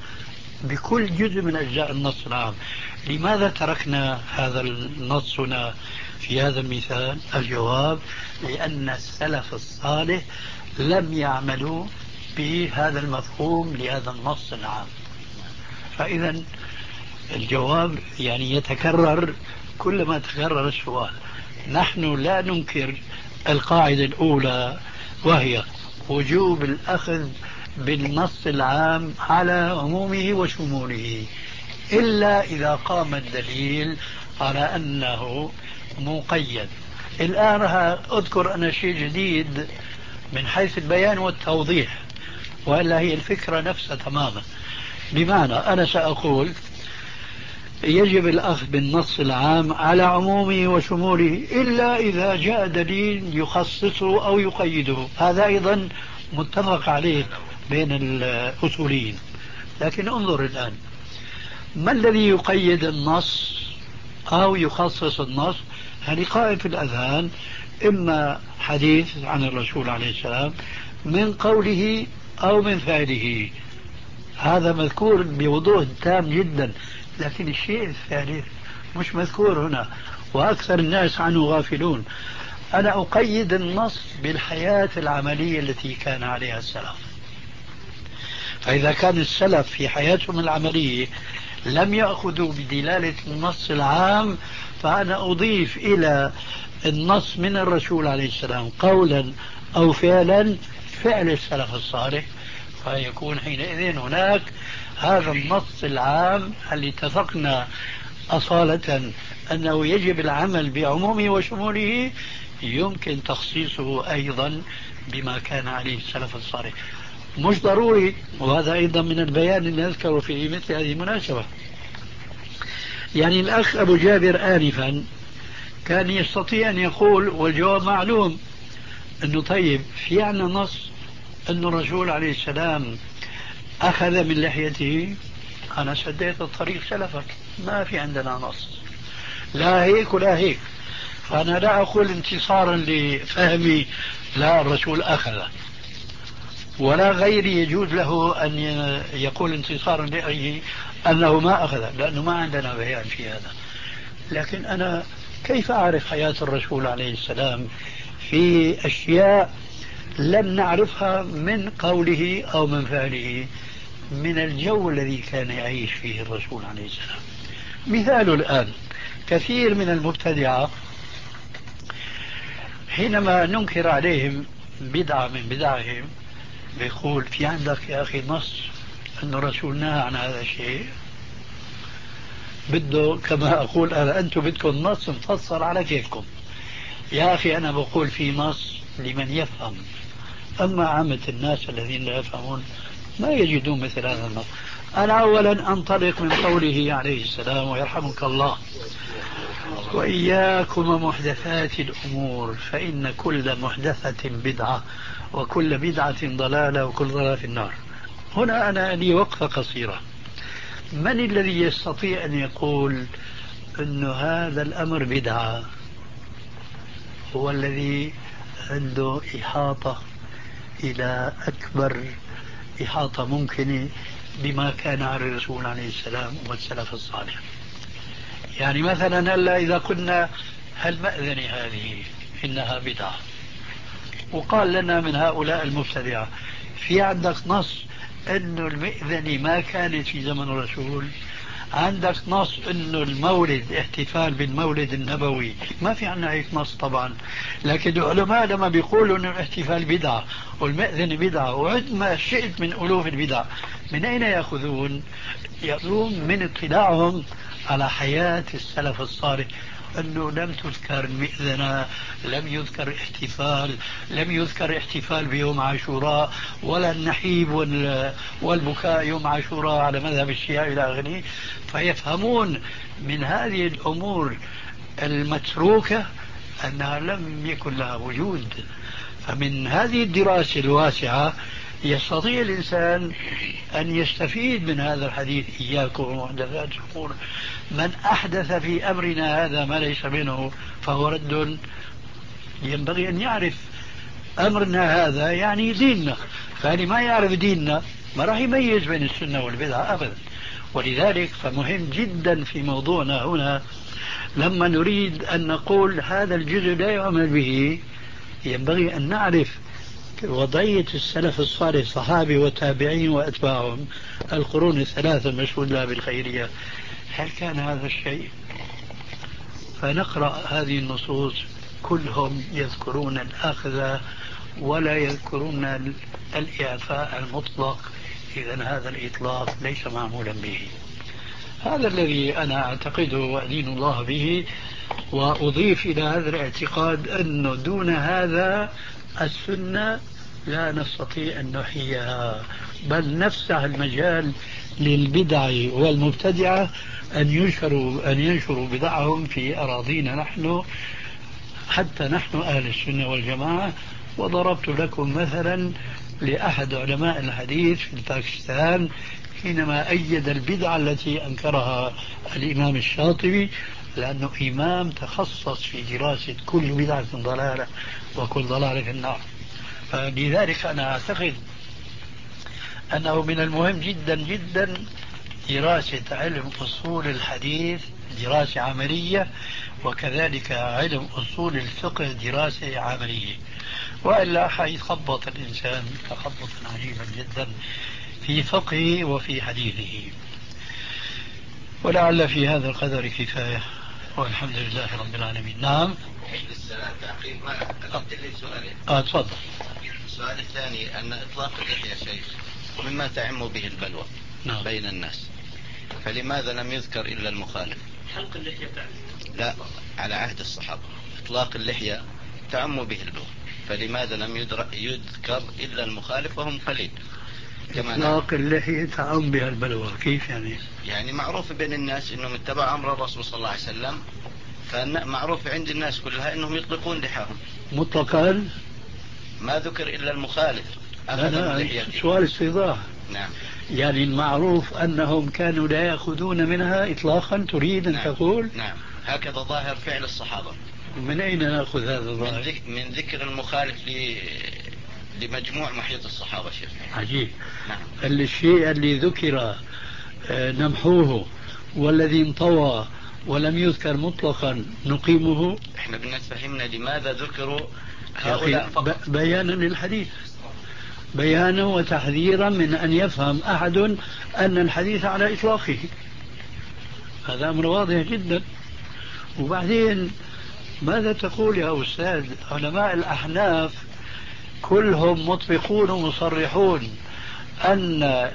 بكل جزء من أجزاء النص العام؟ لماذا تركنا هذا النص هنا في هذا المثال؟ الجواب: لأن السلف الصالح لم يعملوا بهذا المفهوم لهذا النص العام. فإذا الجواب يعني يتكرر كلما تكرر السؤال. نحن لا ننكر القاعدة الأولى، وهي وجوب الأخذ بالنص العام على عمومه وشموله، إلا إذا قام الدليل على أنه مقيد. الآن أذكر أنا شيء جديد من حيث البيان والتوضيح، وإلا هي الفكرة نفسها تماما. بمعنى أنا سأقول يجب الأخذ بالنص العام على عمومه وشموله إلا إذا جاء دليل يخصصه أو يقيده. هذا أيضا متفق عليه بين الأصوليين. لكن انظر الآن، ما الذي يقيد النص أو يخصص النص؟ هذه قائم في الأذهان، إما حديث عن الرسول عليه السلام من قوله أو من فعله، هذا مذكور بوضوح تام جدا. لكن الشيء الثالث مش مذكور هنا، وأكثر الناس عنه غافلون. أنا أقيد النص بالحياة العملية التي كان عليها السلف. فإذا كان السلف في حياتهم العملية لم يأخذوا بدلالة النص العام، فأنا أضيف إلى النص من الرسول عليه السلام قولا أو فعلا فعل السلف الصالح، فيكون حينئذ هناك هذا النص العام اللي اتفقنا أصالة أنه يجب العمل بعمومه وشموله، يمكن تخصيصه أيضا بما كان عليه السلف الصالح. مش ضروري، وهذا أيضا من البيان اللي نذكره في مثل هذه المناسبة. يعني الأخ أبو جابر آنفا كان يستطيع أن يقول والجواب معلوم أنه طيب في عنا نص أن الرسول عليه السلام أخذ من لحيته. أنا سديت الطريق سلفك، ما في عندنا نص لا هيك ولا هيك. فأنا لا أقول انتصارا لفهمي لا الرسول أخذ، ولا غيري يجوز له أن يقول انتصارا لأيه أنه ما أخذ، لأنه ما عندنا بيان في هذا. لكن أنا كيف أعرف حياة الرسول عليه السلام في أشياء لم نعرفها من قوله أو من فعله، من الجو الذي كان يعيش فيه الرسول عليه السلام؟ مثال الآن كثير من المبتدعة حينما ننكر عليهم بدعة من بدعهم بيقول في عندك يا أخي نص أن الرسول نهى عن هذا الشيء؟ بده كما أقول أنا أنتم بدكم نص مفصل على كيفكم. يا أخي أنا بقول في نص لمن يفهم، أما عامة الناس الذين لا يفهمون ما يجدون مثل هذا النص. أنا أولا أنطلق من قوله عليه السلام ويرحمك الله: وإياكم محدثات الأمور فإن كل محدثة بدعة وكل بدعة ضلالة وكل ضلالة في النار. هنا أنا لي وقفة قصيرة. من الذي يستطيع أن يقول أن هذا الأمر بدعة؟ هو الذي عنده إحاطة إلى أكبر إحاطة ممكنة بما كان على الرسول عليه السلام والسلف الصالح. يعني مثلا هلا إذا قلنا هالمأذنة هذه إنها بدعة، وقال لنا من هؤلاء المبتدعة في عندك نص أن المئذنة ما كانت في زمن الرسول؟ عندك نص انه المولد احتفال بالمولد النبوي؟ ما في عنا هيك نص طبعا، لكن العلماء لما بيقولوا انه الاحتفال بدعة والمأذن بدعة وعد ما شئت من الوف البدع، من اين ياخذون؟ يأخذون من اطلاعهم على حياة السلف الصالح، أنه لم تذكر مئذنة، لم يذكر احتفال، لم يذكر احتفال بيوم عاشوراء، ولا النحيب والبكاء يوم عاشوراء على مذهب الشيعة إلى آخره. فيفهمون من هذه الأمور المتروكة أنها لم يكن لها وجود. فمن هذه الدراسة الواسعة يستطيع الإنسان أن يستفيد من هذا الحديث: إياكم ومحدثات الأمور، من أحدث في أمرنا هذا ما ليس منه فهو رد. ينبغي أن يعرف أمرنا هذا يعني ديننا، فهذه ما يعرف ديننا ما راح يميز بين السنة والبدعة أبدا. ولذلك فمهم جدا في موضوعنا هنا لما نريد أن نقول هذا الجزء لا يعمل به، ينبغي أن نعرف وضعية السلف الصالح، صحابي وتابعين وأتباعهم، القرون الثلاثة المشهود لها بالخيرية، هل كان هذا الشيء؟ فنقرأ هذه النصوص كلهم يذكرون الأخذ ولا يذكرون الإعفاء المطلق. إذن هذا الإطلاق ليس معمولا به. هذا الذي أنا أعتقده وأدين الله به، وأضيف إلى هذا الاعتقاد أنه دون هذا السنة لا نستطيع أن نحييها، بل نفتح المجال للبدع والمبتدعة أن ينشروا أن ينشروا بدعهم في أراضينا نحن، حتى نحن أهل السنة والجماعة. وضربت لكم مثلا لأحد علماء الحديث في باكستان حينما أيد البدعة التي أنكرها الإمام الشاطبي، لأنه إمام تخصص في دراسة كل بدعة ضلالة وكل ضلالة في النار. فلذلك أنا أعتقد أنه من المهم جدا جدا دراسة علم أصول الحديث دراسة عملية، وكذلك علم أصول الفقه دراسة عملية، وإلا حيتخبط الإنسان تخبطا عجيبا جدا في فقهه وفي حديثه. ولعل في هذا القدر كفاية، والحمد لله رب العالمين. نعم. آه تفضل. السؤال الثاني أن إطلاق اللحية شيخ مما تعم به البلوى نعم. بين الناس، فلماذا لم يذكر إلا المخالف؟ حلق اللحية تعم. لا، على عهد الصحابة إطلاق اللحية تعم به البلوى، فلماذا لم يذكر إلا المخالف وهم قليل؟ إطلاق اللحية تعم بها البلوى كيف يعني؟ يعني معروف بين الناس إنهم اتبعوا أمر الرسول صلى الله عليه وسلم، فمعروف عند الناس كلها إنهم يطلقون لحاهم مطلقا، ما ذكر إلا المخالف. لا لا سؤال استيضاح. نعم. يعني المعروف أنهم كانوا لا يأخذون منها إطلاقا، تريد أن نعم. تقول؟ نعم، هكذا ظاهر فعل الصحابة. من أين نأخذ هذا الظاهر؟ من, ذك... من ذكر المخالف ل... لمجموع محيط الصحابة شيخ. عجيب. نعم. الشيء اللي ذكر نمحوه، والذي انطوى ولم يذكر مطلقا نقيمه. احنا بدنا تفهمنا لماذا ذكروا هؤلاء فقط. بيانا للحديث، بيانا وتحذيرا من أن يفهم أحد أن الحديث على إطلاقه، هذا أمر واضح جدا. وبعدين ماذا تقول يا أستاذ؟ علماء الأحناف كلهم مطبقون ومصرحون أن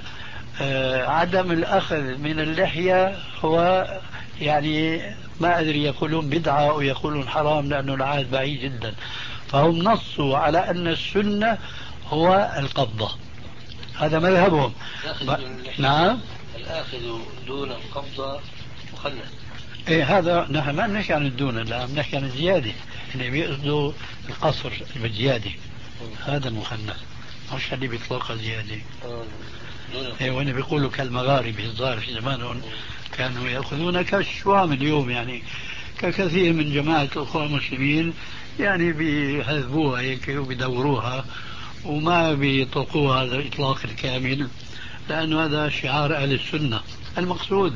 عدم الأخذ من اللحية هو يعني ما أدري يقولون بدعة أو يقولون حرام لأنه العهد بعيد جدا، فهم نصوا على أن السنة هو القبضة، هذا مذهبهم. ب... نعم. الآخذ دون القبضة مخنث. إيه هذا نحن ما نحكي عن الدون، لا نحكي عن الزيادة، اللي بيقصدوا القصر بالزيادة هذا المخنث، مش اللي بيطلقها زيادة. إيه وانا بيقولوا كالمغاربة الظاهر في زمانهم كانوا يأخذون كالشوام اليوم، يعني ككثير من جماعة الأخوة المسلمين يعني بيهذبوها هيك وبيدوروها وما بيطلقوها هذا الإطلاق الكامل، لأنه هذا شعار أهل السنة المقصود.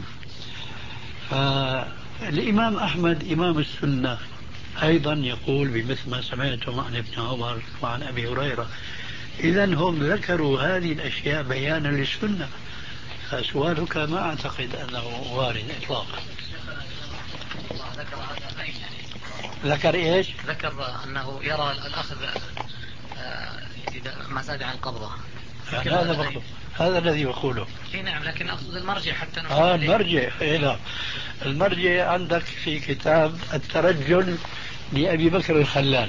فالإمام أحمد إمام السنة أيضا يقول بمثل ما سمعتم عن ابن عمر وعن أبي هريرة. إذن هم ذكروا هذه الأشياء بيانا للسنة، فسؤالك ما أعتقد أنه وارد إطلاقا. ذكر هذا أين يعني؟ ذكر إيش؟ ذكر أنه يرى الأخذ إذا ما زاد عن قبضة. يعني هذا بقول. هذا الذي بقوله. اي نعم، لكن أقصد المرجع حتى نحن آه المرجع. إيه نعم. المرجع عندك في كتاب الترجل لأبي بكر الخلال.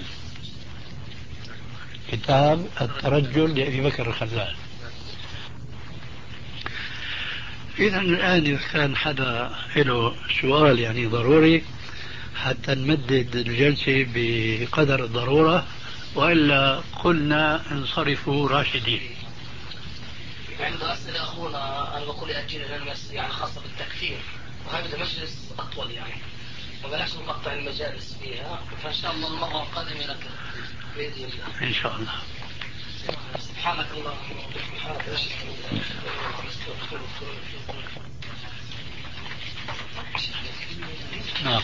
كتاب الترجل لأبي بكر الخلال. إذا الآن إذا كان حدا له سؤال يعني ضروري حتى نمدد الجلسة بقدر الضرورة، وإلا قلنا انصرفوا راشدين. عنده أسئلة أخونا، أنا بقول أجل المجلس يعني خاصة بالتكفير، وهذا مجلس أطول يعني وبلاش نقطع المجالس فيها، فإن شاء الله المرة القادمة لك بإذن الله. إن شاء الله. سبحانك اللهم وبحمدك. نعم.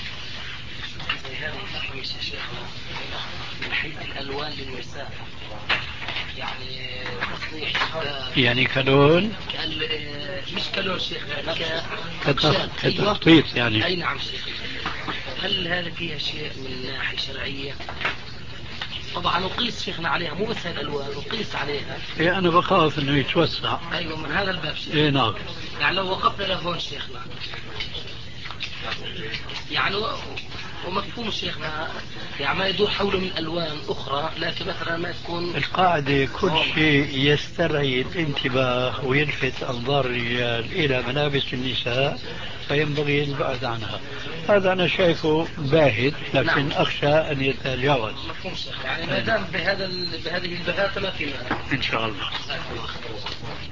من حيث الألوان للنساء يعني تصنيع يعني كلون مش كلون شيخ كتخطيط يعني. أي نعم شيخ. هل هذا فيها شيء من ناحية شرعية؟ طبعا نقيس شيخنا عليها، مو بس الألوان نقيس عليها. إيه أنا بخاف إنه يتوسع. أيوة من هذا الباب شيخ. إيه نعم. يعني لو وقفنا لهون شيخنا يعني ومفهوم شيخنا يعني ما يدور حوله من ألوان أخرى، لكن مثلا ما تكون القاعدة كل شيء يسترعي الانتباه ويلفت أنظار الرجال إلى ملابس النساء فينبغي البعد عنها. هذا أنا شايفه باهت، لكن نعم. أخشى أن يتجاوز. مفهوم شيخ يعني ما دام بهذا بهذه البهاتة ما في مانع. إن شاء الله.